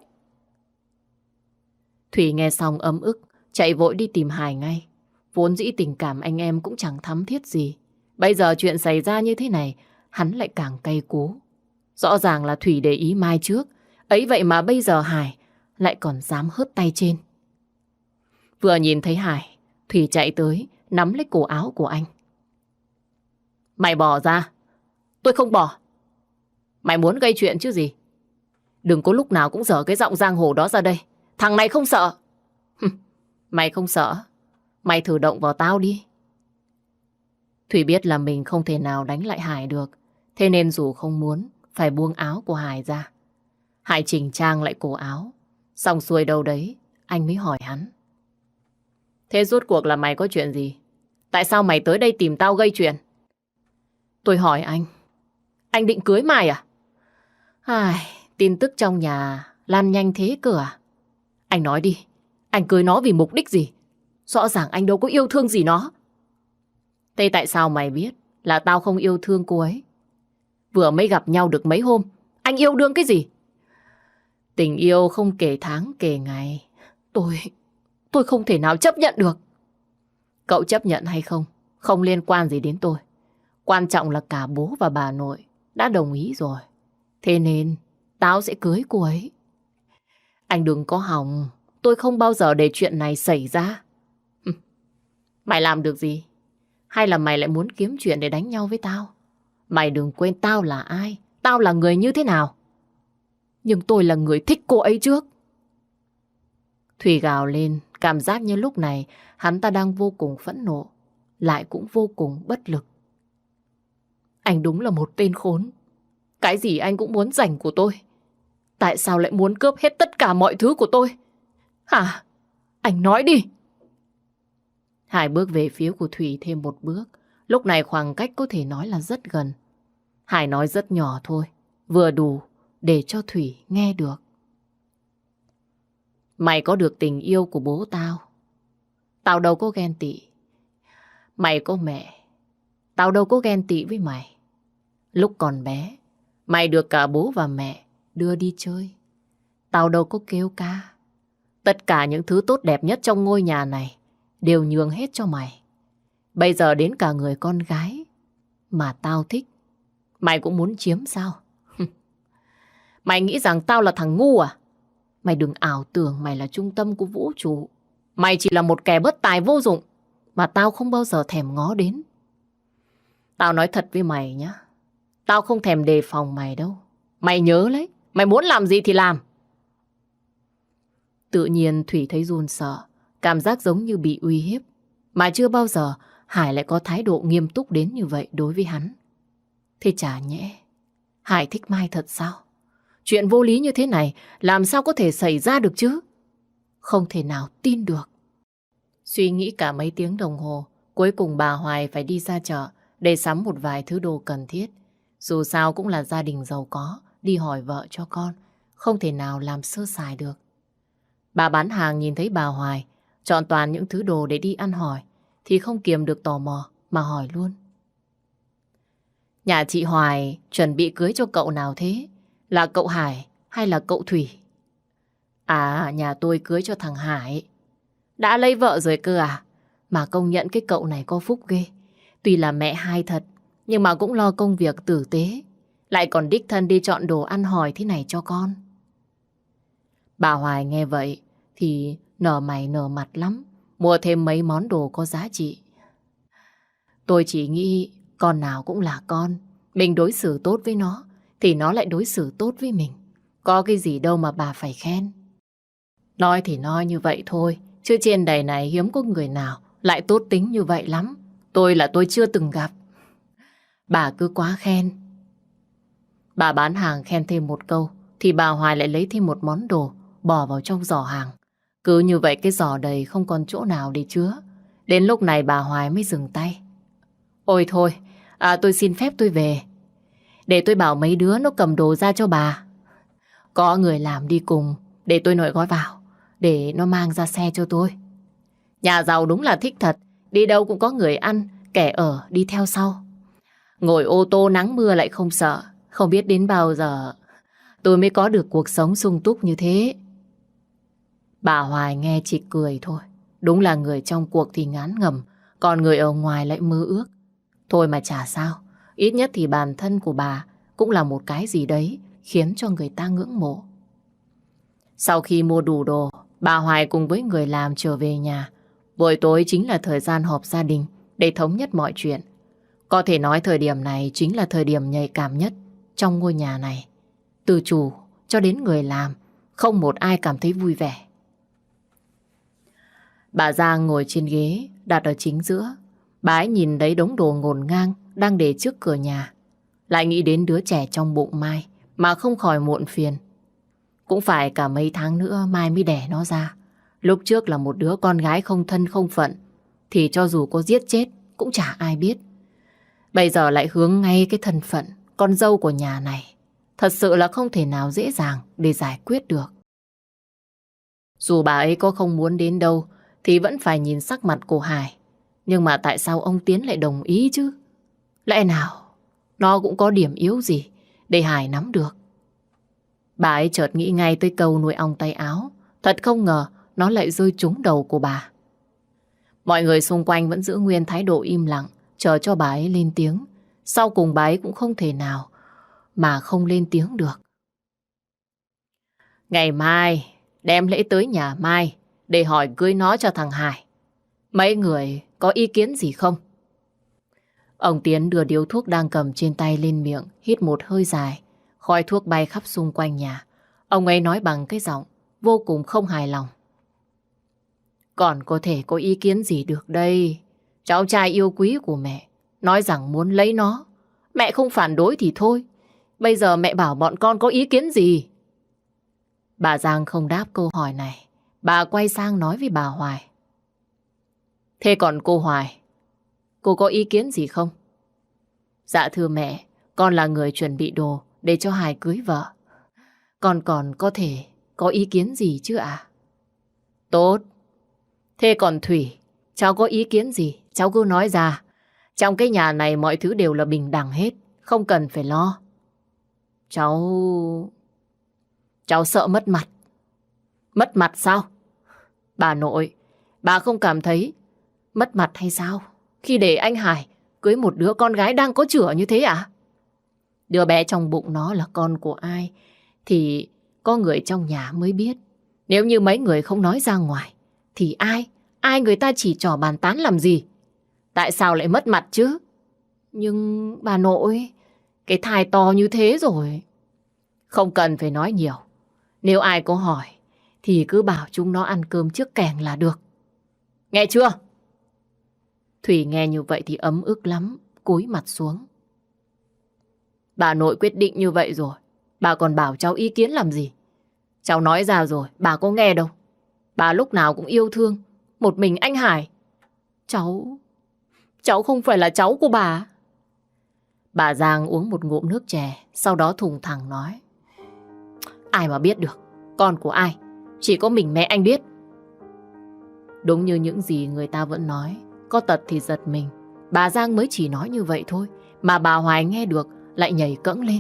Thủy nghe xong ấm ức, chạy vội đi tìm Hải ngay. Vốn dĩ tình cảm anh em cũng chẳng thắm thiết gì. Bây giờ chuyện xảy ra như thế này, hắn lại càng cay cú. Rõ ràng là Thủy để ý Mai trước. Ấy vậy mà bây giờ Hải lại còn dám hớt tay trên. Vừa nhìn thấy Hải, Thủy chạy tới, nắm lấy cổ áo của anh. Mày bỏ ra. Tôi không bỏ. Mày muốn gây chuyện chứ gì. Đừng có lúc nào cũng dở cái giọng giang hồ đó ra đây. Thằng này không sợ. Mày không sợ. Mày thử động vào tao đi. Thủy biết là mình không thể nào đánh lại Hải được. Thế nên dù không muốn, phải buông áo của Hải ra. Hải chỉnh trang lại cổ áo. Xong xuôi đâu đấy, anh mới hỏi hắn. Thế rốt cuộc là mày có chuyện gì? Tại sao mày tới đây tìm tao gây chuyện? Tôi hỏi anh định cưới Mai à? Tin tức trong nhà lan nhanh thế cơ à? Anh nói đi, anh cưới nó vì mục đích gì? Rõ ràng anh đâu có yêu thương gì nó. Thế tại sao mày biết là tao không yêu thương cô ấy? Vừa mới gặp nhau được mấy hôm, anh yêu đương cái gì? Tình yêu không kể tháng kể ngày. Tôi không thể nào chấp nhận được. Cậu chấp nhận hay không, không liên quan gì đến tôi. Quan trọng là cả bố và bà nội đã đồng ý rồi. Thế nên tao sẽ cưới cô ấy. Anh đừng có hòng. Tôi không bao giờ để chuyện này xảy ra. Mày làm được gì? Hay là mày lại muốn kiếm chuyện để đánh nhau với tao? Mày đừng quên tao là ai. Tao là người như thế nào. Nhưng tôi là người thích cô ấy trước. Thủy gào lên. Cảm giác như lúc này hắn ta đang vô cùng phẫn nộ, lại cũng vô cùng bất lực. Anh đúng là một tên khốn. Cái gì anh cũng muốn giành của tôi. Tại sao lại muốn cướp hết tất cả mọi thứ của tôi? Hả? Anh nói đi. Hải bước về phía của Thủy thêm một bước. Lúc này khoảng cách có thể nói là rất gần. Hải nói rất nhỏ thôi, vừa đủ để cho Thủy nghe được. Mày có được tình yêu của bố tao. Tao đâu có ghen tị. Mày có mẹ. Tao đâu có ghen tị với mày. Lúc còn bé, mày được cả bố và mẹ đưa đi chơi. Tao đâu có kêu ca. Tất cả những thứ tốt đẹp nhất trong ngôi nhà này đều nhường hết cho mày. Bây giờ đến cả người con gái mà tao thích, mày cũng muốn chiếm sao? Mày nghĩ rằng tao là thằng ngu à? Mày đừng ảo tưởng mày là trung tâm của vũ trụ. Mày chỉ là một kẻ bất tài vô dụng mà tao không bao giờ thèm ngó đến. Tao nói thật với mày nhá. Tao không thèm đề phòng mày đâu. Mày nhớ lấy, mày muốn làm gì thì làm. Tự nhiên Thủy thấy run sợ, cảm giác giống như bị uy hiếp. Mà chưa bao giờ Hải lại có thái độ nghiêm túc đến như vậy đối với hắn. Thế chả nhẽ Hải thích Mai thật sao? Chuyện vô lý như thế này làm sao có thể xảy ra được chứ? Không thể nào tin được. Suy nghĩ cả mấy tiếng đồng hồ, cuối cùng bà Hoài phải đi ra chợ để sắm một vài thứ đồ cần thiết. Dù sao cũng là gia đình giàu có, đi hỏi vợ cho con, không thể nào làm sơ sài được. Bà bán hàng nhìn thấy bà Hoài chọn toàn những thứ đồ để đi ăn hỏi thì không kiềm được tò mò mà hỏi luôn. Nhà chị Hoài chuẩn bị cưới cho cậu nào thế? Là cậu Hải hay là cậu Thủy? À, nhà tôi cưới cho thằng Hải. Đã lấy vợ rồi cơ à? Mà công nhận cái cậu này có phúc ghê. Tuy là mẹ hai thật, nhưng mà cũng lo công việc tử tế. Lại còn đích thân đi chọn đồ ăn hỏi thế này cho con. Bà Hoài nghe vậy thì nở mày nở mặt lắm. Mua thêm mấy món đồ có giá trị. Tôi chỉ nghĩ con nào cũng là con. Mình đối xử tốt với nó thì nó lại đối xử tốt với mình. Có cái gì đâu mà bà phải khen. Nói thì nói như vậy thôi, chứ trên đời này hiếm có người nào lại tốt tính như vậy lắm. Tôi chưa từng gặp. Bà cứ quá khen. Bà bán hàng khen thêm một câu thì bà Hoài lại lấy thêm một món đồ bỏ vào trong giỏ hàng. Cứ như vậy cái giỏ đầy không còn chỗ nào để chứa. Đến lúc này bà Hoài mới dừng tay. Ôi thôi, tôi xin phép tôi về. Để tôi bảo mấy đứa nó cầm đồ ra cho bà. Có người làm đi cùng, để tôi nội gói vào, để nó mang ra xe cho tôi. Nhà giàu đúng là thích thật, đi đâu cũng có người ăn, kẻ ở đi theo sau. Ngồi ô tô nắng mưa lại không sợ, không biết đến bao giờ tôi mới có được cuộc sống sung túc như thế. Bà Hoài nghe chỉ cười thôi. Đúng là người trong cuộc thì ngán ngẩm, còn người ở ngoài lại mơ ước. Thôi mà chả sao, ít nhất thì bản thân của bà cũng là một cái gì đấy khiến cho người ta ngưỡng mộ. Sau khi mua đủ đồ, bà Hoài cùng với người làm trở về nhà. Buổi tối chính là thời gian họp gia đình để thống nhất mọi chuyện. Có thể nói thời điểm này chính là thời điểm nhạy cảm nhất trong ngôi nhà này. Từ chủ cho đến người làm, không một ai cảm thấy vui vẻ. Bà Giang ngồi trên ghế đặt ở chính giữa. Bà ấy nhìn thấy đống đồ ngổn ngang đang để trước cửa nhà. Lại nghĩ đến đứa trẻ trong bụng Mai mà không khỏi muộn phiền. Cũng phải cả mấy tháng nữa Mai mới đẻ nó ra. Lúc trước là một đứa con gái không thân không phận, thì cho dù có giết chết cũng chả ai biết. Bây giờ lại hướng ngay cái thân phận con dâu của nhà này. Thật sự là không thể nào dễ dàng để giải quyết được. Dù bà ấy có không muốn đến đâu thì vẫn phải nhìn sắc mặt của Hải. Nhưng mà tại sao ông Tiến lại đồng ý chứ? Lẽ nào nó cũng có điểm yếu gì để Hải nắm được? Bà ấy chợt nghĩ ngay tới câu nuôi ong tay áo. Thật không ngờ nó lại rơi trúng đầu của bà. Mọi người xung quanh vẫn giữ nguyên thái độ im lặng, chờ cho bà ấy lên tiếng. Sau cùng bà ấy cũng không thể nào mà không lên tiếng được. Ngày mai đem lễ tới nhà Mai để hỏi cưới nó cho thằng Hải. Mấy người có ý kiến gì không? Ông Tiến đưa điếu thuốc đang cầm trên tay lên miệng, hít một hơi dài. Khói thuốc bay khắp xung quanh nhà. Ông ấy nói bằng cái giọng vô cùng không hài lòng. Còn có thể có ý kiến gì được đây? Cháu trai yêu quý của mẹ nói rằng muốn lấy nó. Mẹ không phản đối thì thôi. Bây giờ mẹ bảo bọn con có ý kiến gì? Bà Giang không đáp câu hỏi này. Bà quay sang nói với bà Hoài. Thế còn cô Hoài, cô có ý kiến gì không? Dạ thưa mẹ, con là người chuẩn bị đồ để cho Hải cưới vợ. Con còn có thể có ý kiến gì chứ ạ? Tốt. Thế còn Thủy, cháu có ý kiến gì? Cháu cứ nói ra. Trong cái nhà này mọi thứ đều là bình đẳng hết, không cần phải lo. Cháu sợ mất mặt. Mất mặt sao? Bà nội, bà không cảm thấy mất mặt hay sao? Khi để anh Hải cưới một đứa con gái đang có chửa như thế à? Đứa bé trong bụng nó là con của ai thì có người trong nhà mới biết. Nếu như mấy người không nói ra ngoài thì ai người ta chỉ trò bàn tán làm gì? Tại sao lại mất mặt chứ? Nhưng bà nội, cái thai to như thế rồi. Không cần phải nói nhiều. Nếu ai có hỏi thì cứ bảo chúng nó ăn cơm trước kèng là được. Nghe chưa? Thủy nghe như vậy thì ấm ức lắm, cúi mặt xuống. Bà nội quyết định như vậy rồi, bà còn bảo cháu ý kiến làm gì? Cháu nói ra rồi, bà có nghe đâu. Bà lúc nào cũng yêu thương một mình anh Hải. Cháu không phải là cháu của bà. Bà Giang uống một ngụm nước chè, sau đó thùng thẳng nói. Ai mà biết được, con của ai, chỉ có mình mẹ anh biết. Đúng như những gì người ta vẫn nói, có tật thì giật mình. Bà Giang mới chỉ nói như vậy thôi, mà bà Hoài nghe được lại nhảy cẫng lên.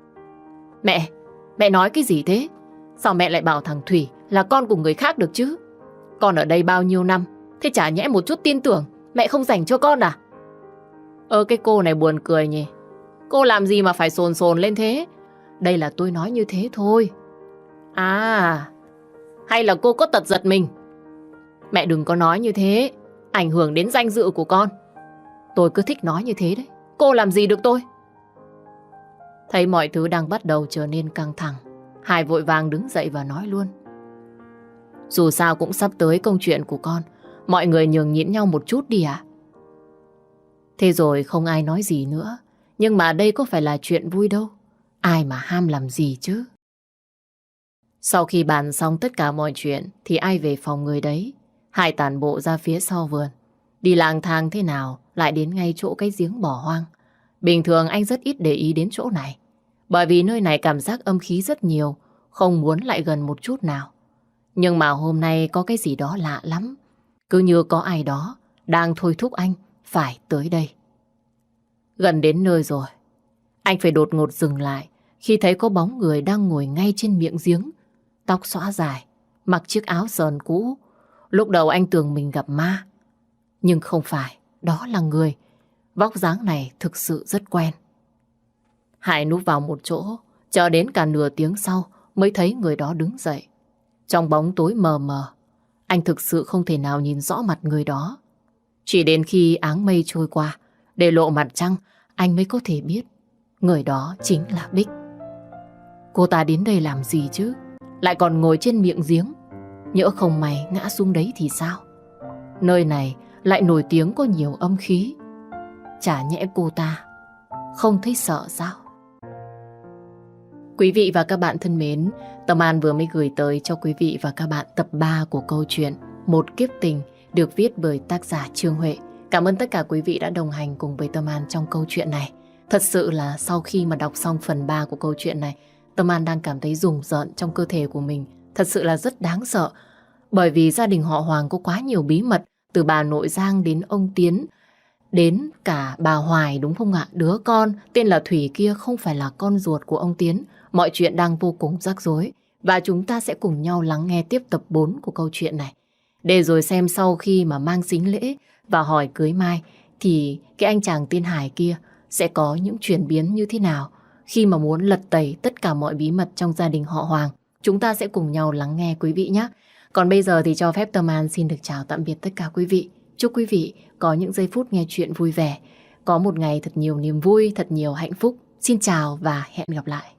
Mẹ nói cái gì thế? Sao mẹ lại bảo thằng Thủy là con của người khác được chứ? Con ở đây bao nhiêu năm, thế chả nhẽ một chút tin tưởng mẹ không dành cho con à? Cái cô này buồn cười nhỉ. Cô làm gì mà phải sồn sồn lên thế? Đây là tôi nói như thế thôi. À, hay là cô có tật giật mình? Mẹ đừng có nói như thế, ảnh hưởng đến danh dự của con. Tôi cứ thích nói như thế đấy. Cô làm gì được tôi? Thấy mọi thứ đang bắt đầu trở nên căng thẳng, Hải vội vàng đứng dậy và nói luôn. Dù sao cũng sắp tới công chuyện của con, mọi người nhường nhịn nhau một chút đi ạ. Thế rồi không ai nói gì nữa. Nhưng mà đây có phải là chuyện vui đâu. Ai mà ham làm gì chứ. Sau khi bàn xong tất cả mọi chuyện thì ai về phòng người đấy. Hải tản bộ ra phía sau vườn. Đi lang thang thế nào lại đến ngay chỗ cái giếng bỏ hoang. Bình thường anh rất ít để ý đến chỗ này. Bởi vì nơi này cảm giác âm khí rất nhiều, không muốn lại gần một chút nào. Nhưng mà hôm nay có cái gì đó lạ lắm. Cứ như có ai đó đang thôi thúc anh phải tới đây. Gần đến nơi rồi, anh phải đột ngột dừng lại khi thấy có bóng người đang ngồi ngay trên miệng giếng. Tóc xõa dài, mặc chiếc áo sờn cũ. Lúc đầu anh tưởng mình gặp ma. Nhưng không phải, đó là người. Vóc dáng này thực sự rất quen. Hải núp vào một chỗ, chờ đến cả nửa tiếng sau mới thấy người đó đứng dậy. Trong bóng tối mờ mờ, anh thực sự không thể nào nhìn rõ mặt người đó. Chỉ đến khi áng mây trôi qua, để lộ mặt trăng, anh mới có thể biết người đó chính là Bích. Cô ta đến đây làm gì chứ? Lại còn ngồi trên miệng giếng. Nhỡ không may ngã xuống đấy thì sao? Nơi này lại nổi tiếng có nhiều âm khí. Chả nhẽ cô ta không thấy sợ sao? Quý vị và các bạn thân mến, Tâm An vừa mới gửi tới cho quý vị và các bạn tập 3 của câu chuyện Một Kiếp Tình được viết bởi tác giả Trương Huệ. Cảm ơn tất cả quý vị đã đồng hành cùng với Tâm An trong câu chuyện này. Thật sự là sau khi mà đọc xong phần 3 của câu chuyện này, Tâm An đang cảm thấy rùng rợn trong cơ thể của mình. Thật sự là rất đáng sợ. Bởi vì gia đình họ Hoàng có quá nhiều bí mật, từ bà nội Giang đến ông Tiến, đến cả bà Hoài, đúng không ạ? Đứa con tên là Thủy kia không phải là con ruột của ông Tiến. Mọi chuyện đang vô cùng rắc rối. Và chúng ta sẽ cùng nhau lắng nghe tiếp tập 4 của câu chuyện này. Để rồi xem sau khi mà mang sính lễ và hỏi cưới Mai thì cái anh chàng tên Hải kia sẽ có những chuyển biến như thế nào khi mà muốn lật tẩy tất cả mọi bí mật trong gia đình họ Hoàng. Chúng ta sẽ cùng nhau lắng nghe quý vị nhé. Còn bây giờ thì cho phép Tâm An xin được chào tạm biệt tất cả quý vị. Chúc quý vị có những giây phút nghe chuyện vui vẻ, có một ngày thật nhiều niềm vui, thật nhiều hạnh phúc. Xin chào và hẹn gặp lại.